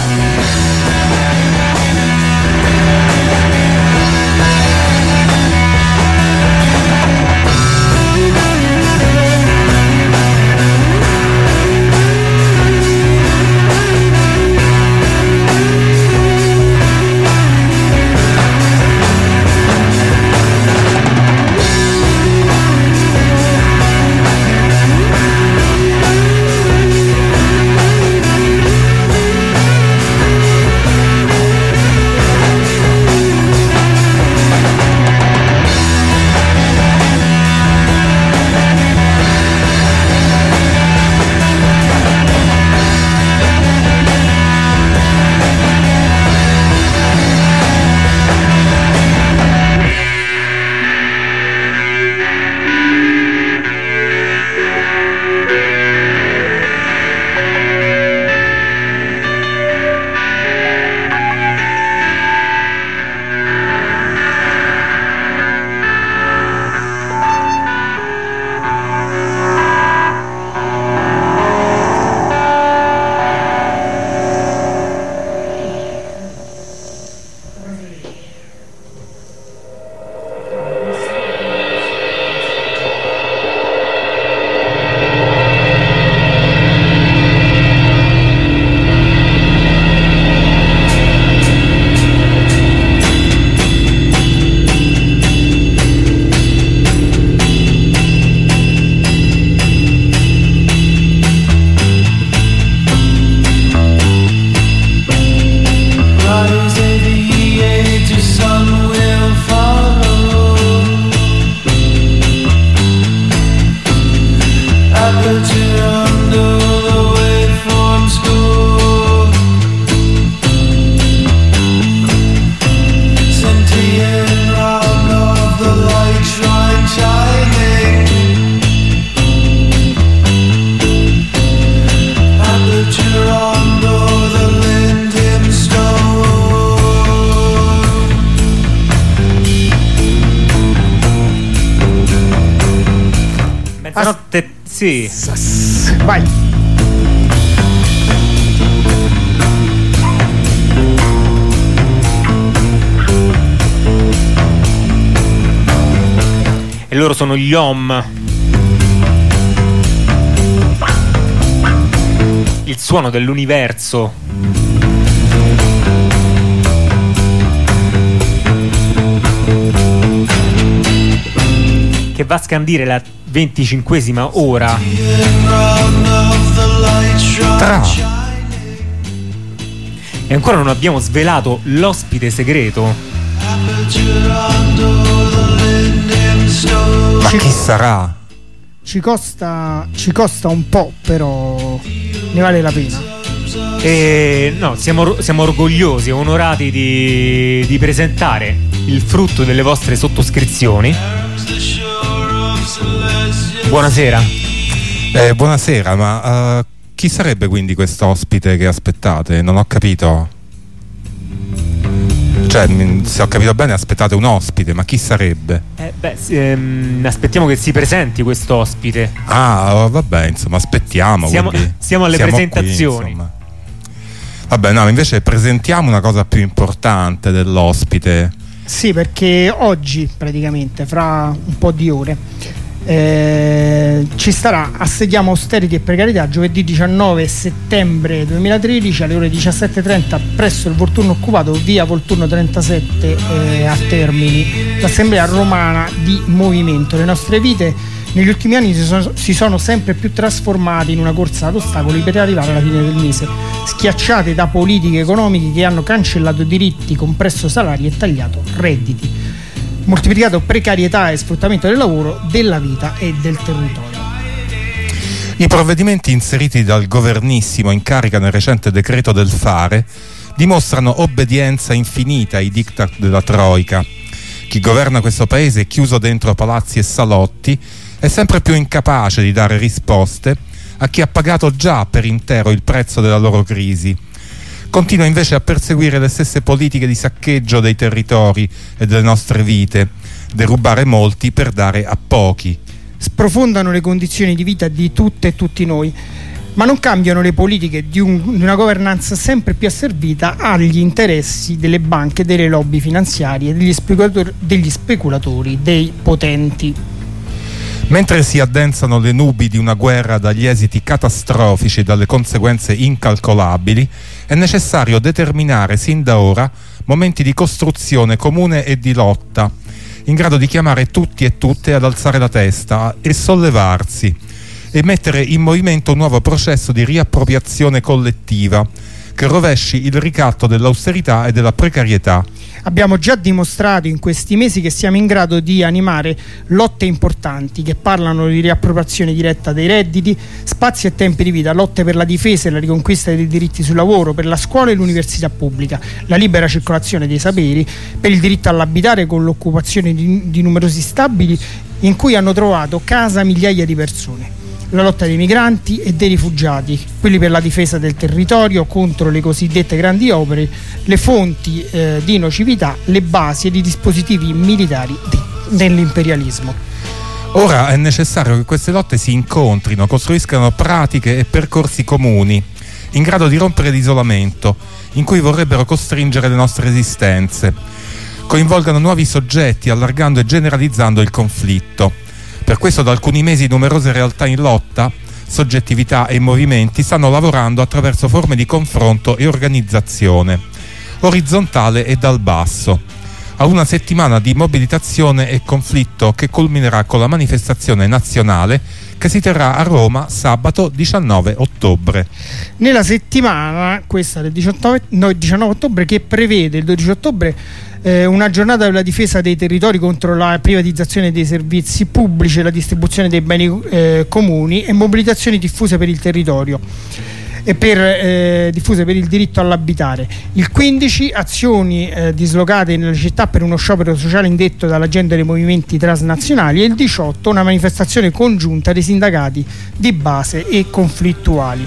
Mezzanotte, sì. Vai. E loro sono gli Om. Il suono dell'universo. Che va a scandire la venticinquesima ora. Tra. E ancora non abbiamo svelato l'ospite segreto. Ma chi sarà? Ci costa, ci costa un po', però ne vale la pena. E no, siamo, siamo orgogliosi e onorati di, di presentare il frutto delle vostre sottoscrizioni. Buonasera. Eh, buonasera, ma uh, chi sarebbe quindi questo ospite che aspettate? Non ho capito. Cioè, se ho capito bene, aspettate un ospite, ma chi sarebbe? Eh, beh, ehm, aspettiamo che si presenti questo ospite. Ah, vabbè, insomma, aspettiamo. Siamo, siamo alle siamo presentazioni. Qui, vabbè, no, invece presentiamo una cosa più importante dell'ospite. Sì, perché oggi, praticamente, fra un po' di ore, Eh, ci starà Assediamo Austerity e Precarietà giovedì diciannove settembre duemilatredici alle ore diciassette e trenta presso il Volturno Occupato, via Volturno trentasette eh, a Termini, l'assemblea romana di movimento. Le nostre vite negli ultimi anni si sono, si sono sempre più trasformate in una corsa ad ostacoli per arrivare alla fine del mese, schiacciate da politiche economiche che hanno cancellato diritti, compresso salari e tagliato redditi, moltiplicato precarietà e sfruttamento del lavoro, della vita e del territorio. I provvedimenti inseriti dal governissimo in carica nel recente decreto del fare dimostrano obbedienza infinita ai diktat della Troica. Chi governa questo paese chiuso dentro palazzi e salotti è sempre più incapace di dare risposte a chi ha pagato già per intero il prezzo della loro crisi. Continua invece a perseguire le stesse politiche di saccheggio dei territori e delle nostre vite, derubare molti per dare a pochi. Sprofondano le condizioni di vita di tutte e tutti noi, ma non cambiano le politiche di, un, di una governanza sempre più asservita agli interessi delle banche, delle lobby finanziarie, degli speculatori, degli speculatori, dei potenti. Mentre si addensano le nubi di una guerra dagli esiti catastrofici e dalle conseguenze incalcolabili, è necessario determinare sin da ora momenti di costruzione comune e di lotta, in grado di chiamare tutti e tutte ad alzare la testa e sollevarsi, e mettere in movimento un nuovo processo di riappropriazione collettiva che rovesci il ricatto dell'austerità e della precarietà. Abbiamo già dimostrato in questi mesi che siamo in grado di animare lotte importanti che parlano di riappropriazione diretta dei redditi, spazi e tempi di vita, lotte per la difesa e la riconquista dei diritti sul lavoro, per la scuola e l'università pubblica, la libera circolazione dei saperi, per il diritto all'abitare con l'occupazione di, di numerosi stabili in cui hanno trovato casa migliaia di persone. La lotta dei migranti e dei rifugiati, quelli per la difesa del territorio contro le cosiddette grandi opere, le fonti eh, di nocività, le basi e i dispositivi militari di, dell'imperialismo. Ora è necessario che queste lotte si incontrino, costruiscano pratiche e percorsi comuni, in grado di rompere l'isolamento in cui vorrebbero costringere le nostre esistenze, coinvolgano nuovi soggetti, allargando e generalizzando il conflitto. Per questo da alcuni mesi numerose realtà in lotta, soggettività e movimenti stanno lavorando attraverso forme di confronto e organizzazione, orizzontale e dal basso, a una settimana di mobilitazione e conflitto che culminerà con la manifestazione nazionale che si terrà a Roma sabato diciannove ottobre. Nella settimana, questa del diciannove, no, diciannove ottobre, che prevede il dodici ottobre eh, una giornata per la difesa dei territori contro la privatizzazione dei servizi pubblici e la distribuzione dei beni eh, comuni, e mobilitazioni diffuse per il territorio e per eh, diffuse per il diritto all'abitare. Il quindici azioni eh, dislocate nelle città per uno sciopero sociale indetto dall'agenda dei movimenti transnazionali, e il diciotto una manifestazione congiunta dei sindacati di base e conflittuali.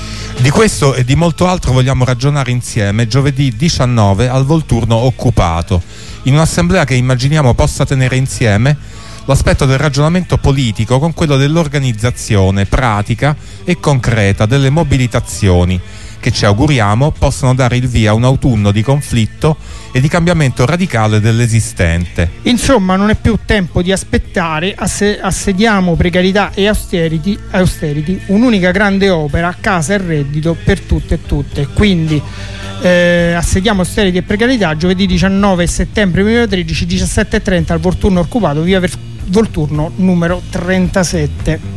Di questo e di molto altro vogliamo ragionare insieme giovedì diciannove al Volturno Occupato, in un'assemblea che immaginiamo possa tenere insieme l'aspetto del ragionamento politico con quello dell'organizzazione pratica e concreta delle mobilitazioni, che ci auguriamo possano dare il via a un autunno di conflitto e di cambiamento radicale dell'esistente. Insomma, non è più tempo di aspettare. Ass- assediamo precarietà e austerity, austerity, un'unica grande opera, casa e reddito per tutte e tutte. Quindi eh, assediamo austerity e precarietà giovedì diciannove settembre duemilatredici, diciassette e trenta al Volturno Occupato, via Volturno numero trentasette.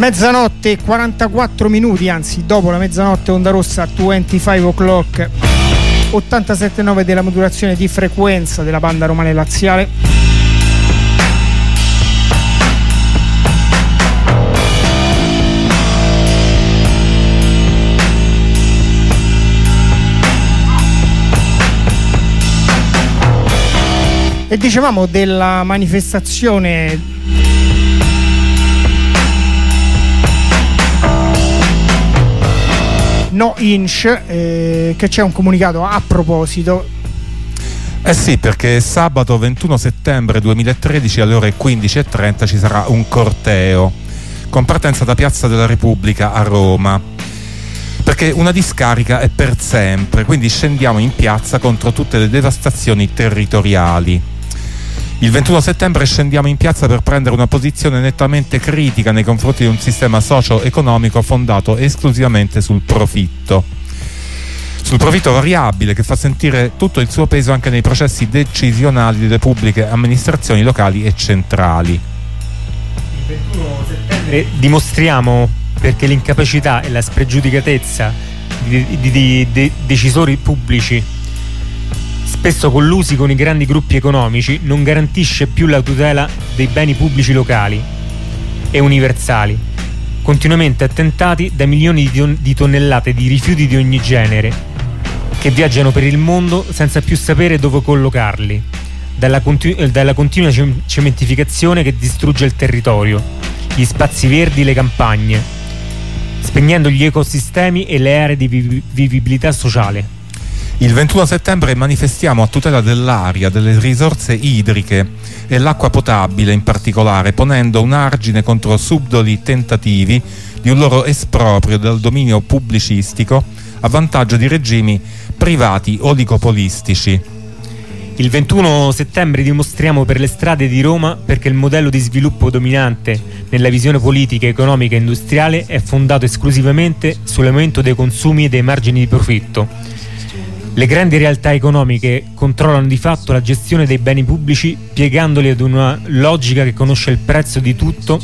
Mezzanotte e quarantaquattro minuti, anzi dopo la mezzanotte, Onda Rossa venticinque o'clock, ottantasette virgola nove della modulazione di frequenza della banda romana e laziale. E dicevamo della manifestazione No Inch, eh, che c'è un comunicato a proposito. Eh sì, perché sabato ventuno settembre duemilatredici alle ore quindici e trenta ci sarà un corteo con partenza da Piazza della Repubblica a Roma, perché una discarica è per sempre, quindi scendiamo in piazza contro tutte le devastazioni territoriali. Il ventuno settembre scendiamo in piazza per prendere una posizione nettamente critica nei confronti di un sistema socio-economico fondato esclusivamente sul profitto. Sul profitto variabile, che fa sentire tutto il suo peso anche nei processi decisionali delle pubbliche amministrazioni locali e centrali. Il ventuno settembre dimostriamo perché l'incapacità e la spregiudicatezza di, di, di, di decisori pubblici, spesso collusi con i grandi gruppi economici, non garantisce più la tutela dei beni pubblici locali e universali, continuamente attentati da milioni di, ton- di tonnellate di rifiuti di ogni genere che viaggiano per il mondo senza più sapere dove collocarli, dalla, continu- dalla continua cem- cementificazione che distrugge il territorio, gli spazi verdi, le campagne, spegnendo gli ecosistemi e le aree di viv- vivibilità sociale. Il ventuno settembre manifestiamo a tutela dell'aria, delle risorse idriche e l'acqua potabile in particolare, ponendo un argine contro subdoli tentativi di un loro esproprio dal dominio pubblicistico a vantaggio di regimi privati oligopolistici. Il ventuno settembre dimostriamo per le strade di Roma perché il modello di sviluppo dominante nella visione politica, economica e industriale è fondato esclusivamente sull'aumento dei consumi e dei margini di profitto. Le grandi realtà economiche controllano di fatto la gestione dei beni pubblici, piegandoli ad una logica che conosce il prezzo di tutto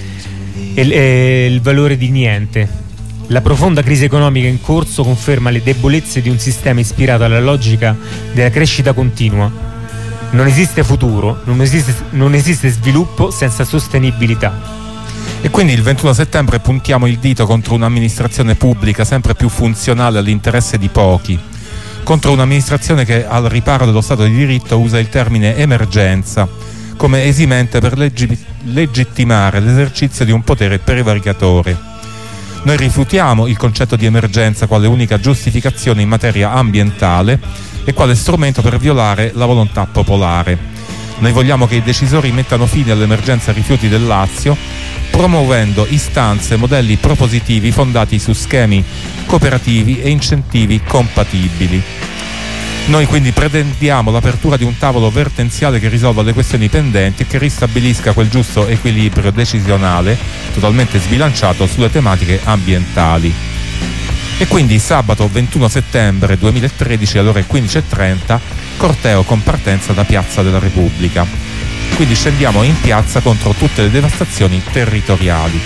e l- e il valore di niente. La profonda crisi economica in corso conferma le debolezze di un sistema ispirato alla logica della crescita continua. Non esiste futuro, non esiste, non esiste sviluppo senza sostenibilità. E quindi il ventuno settembre puntiamo il dito contro un'amministrazione pubblica sempre più funzionale all'interesse di pochi, contro un'amministrazione che al riparo dello Stato di diritto usa il termine emergenza come esimente per leggi- legittimare l'esercizio di un potere prevaricatore. Noi rifiutiamo il concetto di emergenza quale unica giustificazione in materia ambientale e quale strumento per violare la volontà popolare. Noi vogliamo che i decisori mettano fine all'emergenza rifiuti del Lazio, promuovendo istanze e modelli propositivi fondati su schemi cooperativi e incentivi compatibili. Noi quindi pretendiamo l'apertura di un tavolo vertenziale che risolva le questioni pendenti e che ristabilisca quel giusto equilibrio decisionale totalmente sbilanciato sulle tematiche ambientali. E quindi sabato ventuno settembre duemilatredici alle ore quindici e trenta, corteo con partenza da Piazza della Repubblica. Quindi scendiamo in piazza contro tutte le devastazioni territoriali.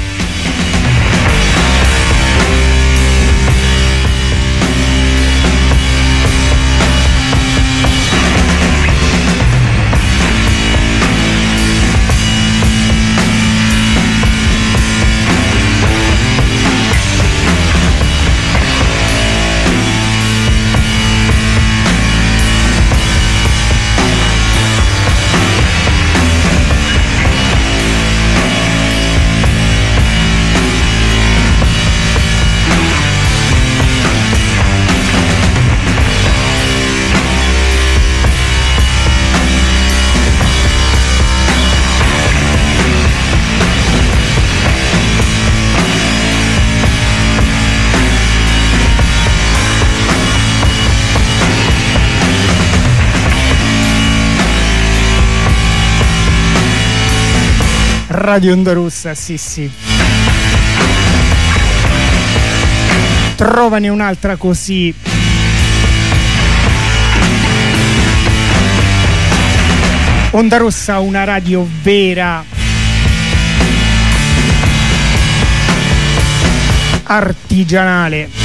Radio Onda Rossa, sì sì. Trovane un'altra così. Onda Rossa, una radio vera. artigianale.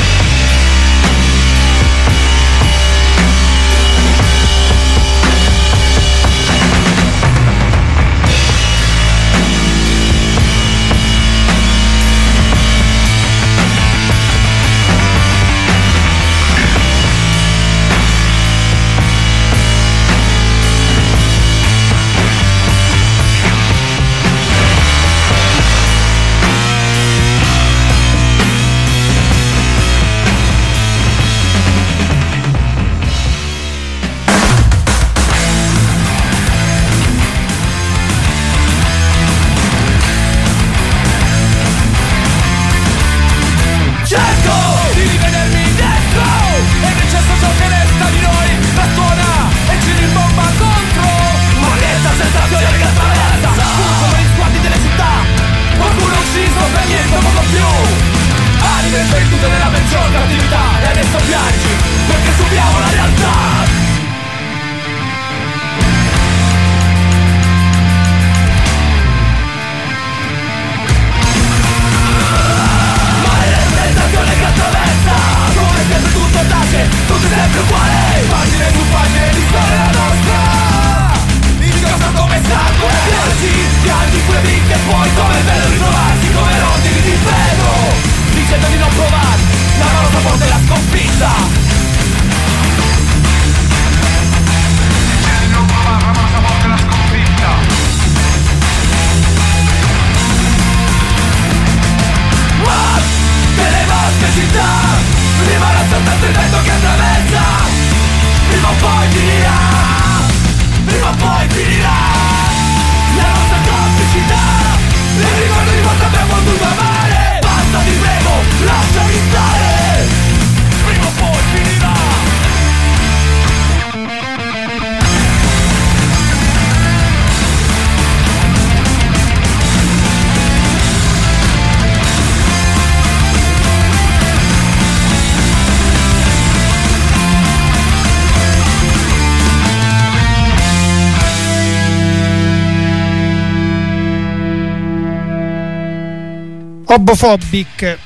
Obofobic,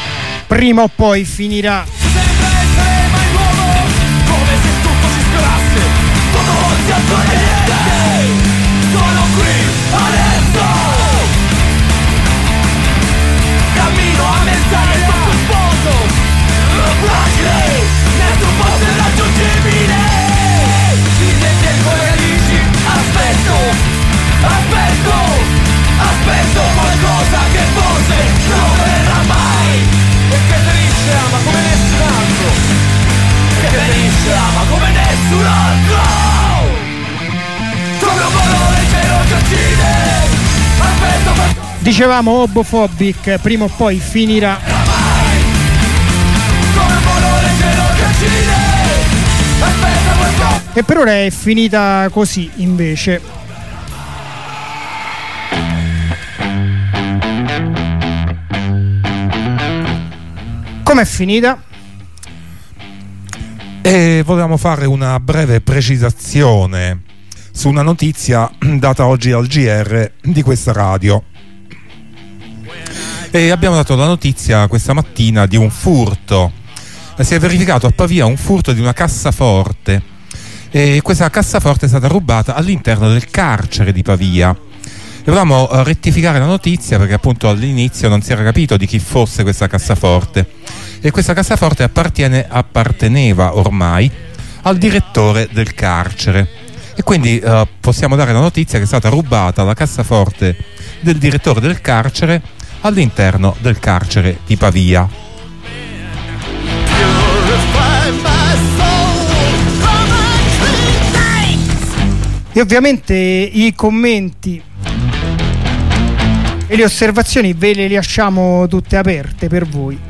prima o poi finirà. Sembra essere mai nuovo, come se tutto ci sfiorasse. Tutto oggi ancora niente. Sono qui adesso. Cammino a mezz'aria sotto il fondo. Fragile, nessun posto è raggiungibile. Ti detengo le radici. Aspetto, aspetto, aspetto qualcosa che forse non verrà mai. E che ferisce ama come nessun altro. Che ferisce ama come nessun altro. Come un colore che non ci uccide. Aspetto qualcosa. Dicevamo Obofobic, prima o poi finirà. Come un colore che non ci uccide. Aspetta qualcosa. E per ora è finita così invece. Com'è finita? E volevamo fare una breve precisazione su una notizia data oggi al G R di questa radio. E abbiamo dato la notizia questa mattina di un furto. Si è verificato a Pavia un furto di una cassaforte. E questa cassaforte è stata rubata all'interno del carcere di Pavia. E volevamo rettificare la notizia perché appunto all'inizio non si era capito di chi fosse questa cassaforte. E questa cassaforte appartiene, apparteneva ormai al direttore del carcere. E quindi eh, possiamo dare la notizia che è stata rubata la cassaforte del direttore del carcere all'interno del carcere di Pavia. E ovviamente i commenti e le osservazioni ve le lasciamo tutte aperte per voi.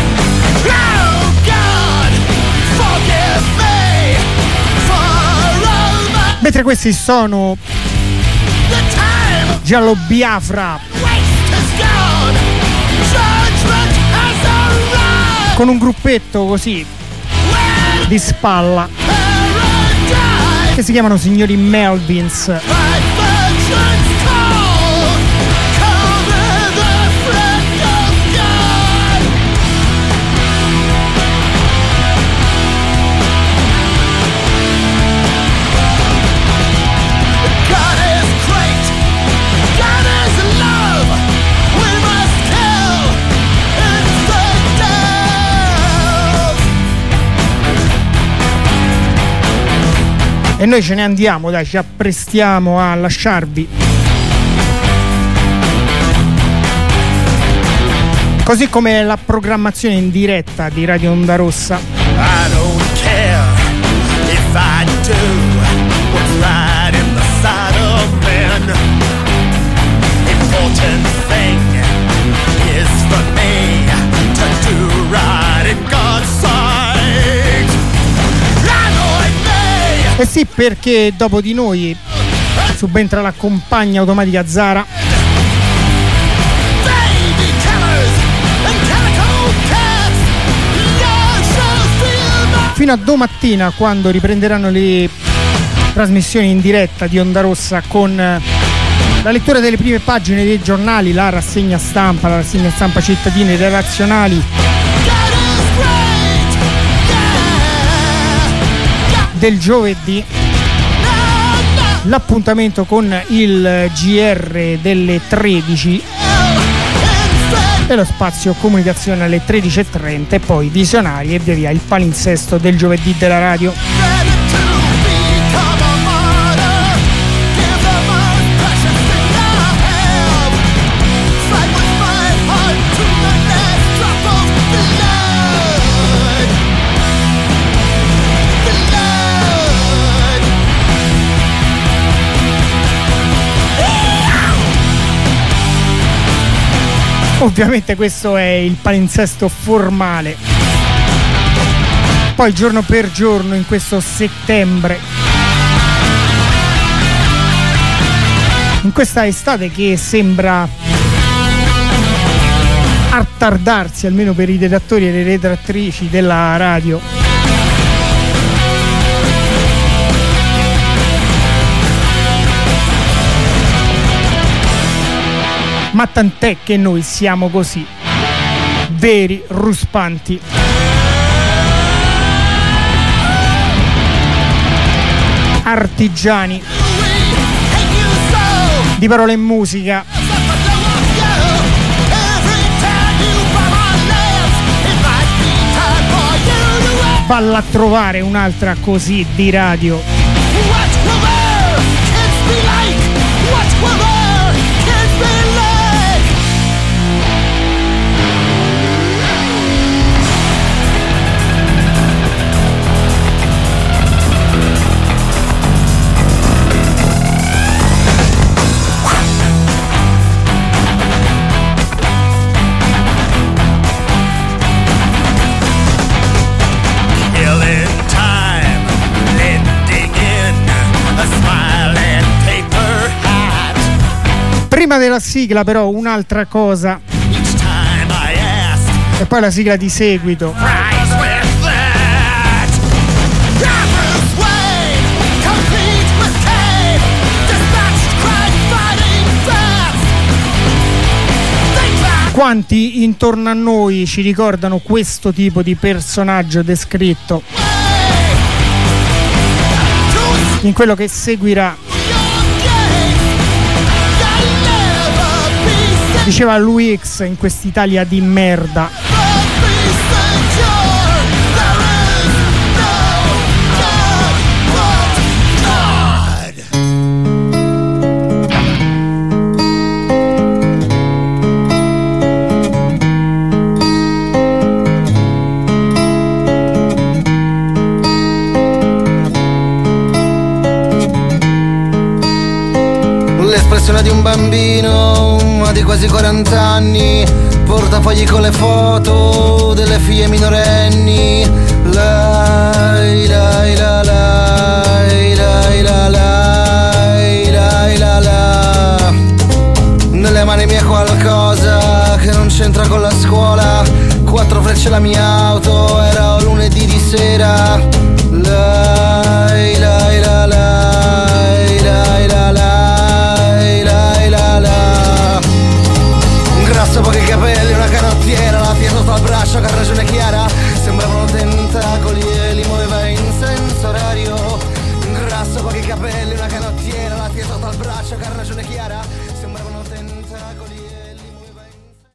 For Mentre questi sono Giallo Biafra con un gruppetto così di spalla che si chiamano Signori Melvins. E noi ce ne andiamo, dai, ci apprestiamo a lasciarvi. Così come la programmazione in diretta di Radio Onda Rossa. I don't care if I do what's right in the sight of men. Important thing is for me to do right in God's sight. Eh sì, perché dopo di noi subentra la compagna automatica Zara. Fino a domattina, quando riprenderanno le trasmissioni in diretta di Onda Rossa con la lettura delle prime pagine dei giornali, la rassegna stampa, la rassegna stampa cittadini e redazionali del giovedì, l'appuntamento con il G R delle tredici e lo spazio comunicazione alle tredici e trenta e poi visionari e via via il palinsesto del giovedì della radio. Ovviamente questo è il palinsesto formale. Poi giorno per giorno in questo settembre, in questa estate che sembra attardarsi almeno per i redattori e le redattrici della radio, ma tant'è che noi siamo così, veri ruspanti. Artigiani di parole e musica. Valla a trovare un'altra così di radio. Prima della sigla però un'altra cosa e poi la sigla di seguito. Quanti intorno a noi ci ricordano questo tipo di personaggio descritto in quello che seguirà? Diceva Louis X in quest'Italia di merda. L'espressione di un bambino di quasi quaranta anni, portafogli con le foto delle figlie minorenni. Lai lai la lai lai la la. c'entra con la scuola, quattro frecce la mia auto, era lunedì di sera. Lai lai la lai lai la lai lai la la. Un grasso, pochi capelli, una canottiera, la Fiat sotto al braccio, che ragione chiara, sembravano tentacoli e li muoveva in senso orario. Un grasso, pochi capelli, una canottiera, la Fiat sotto al braccio, che ragione chiara.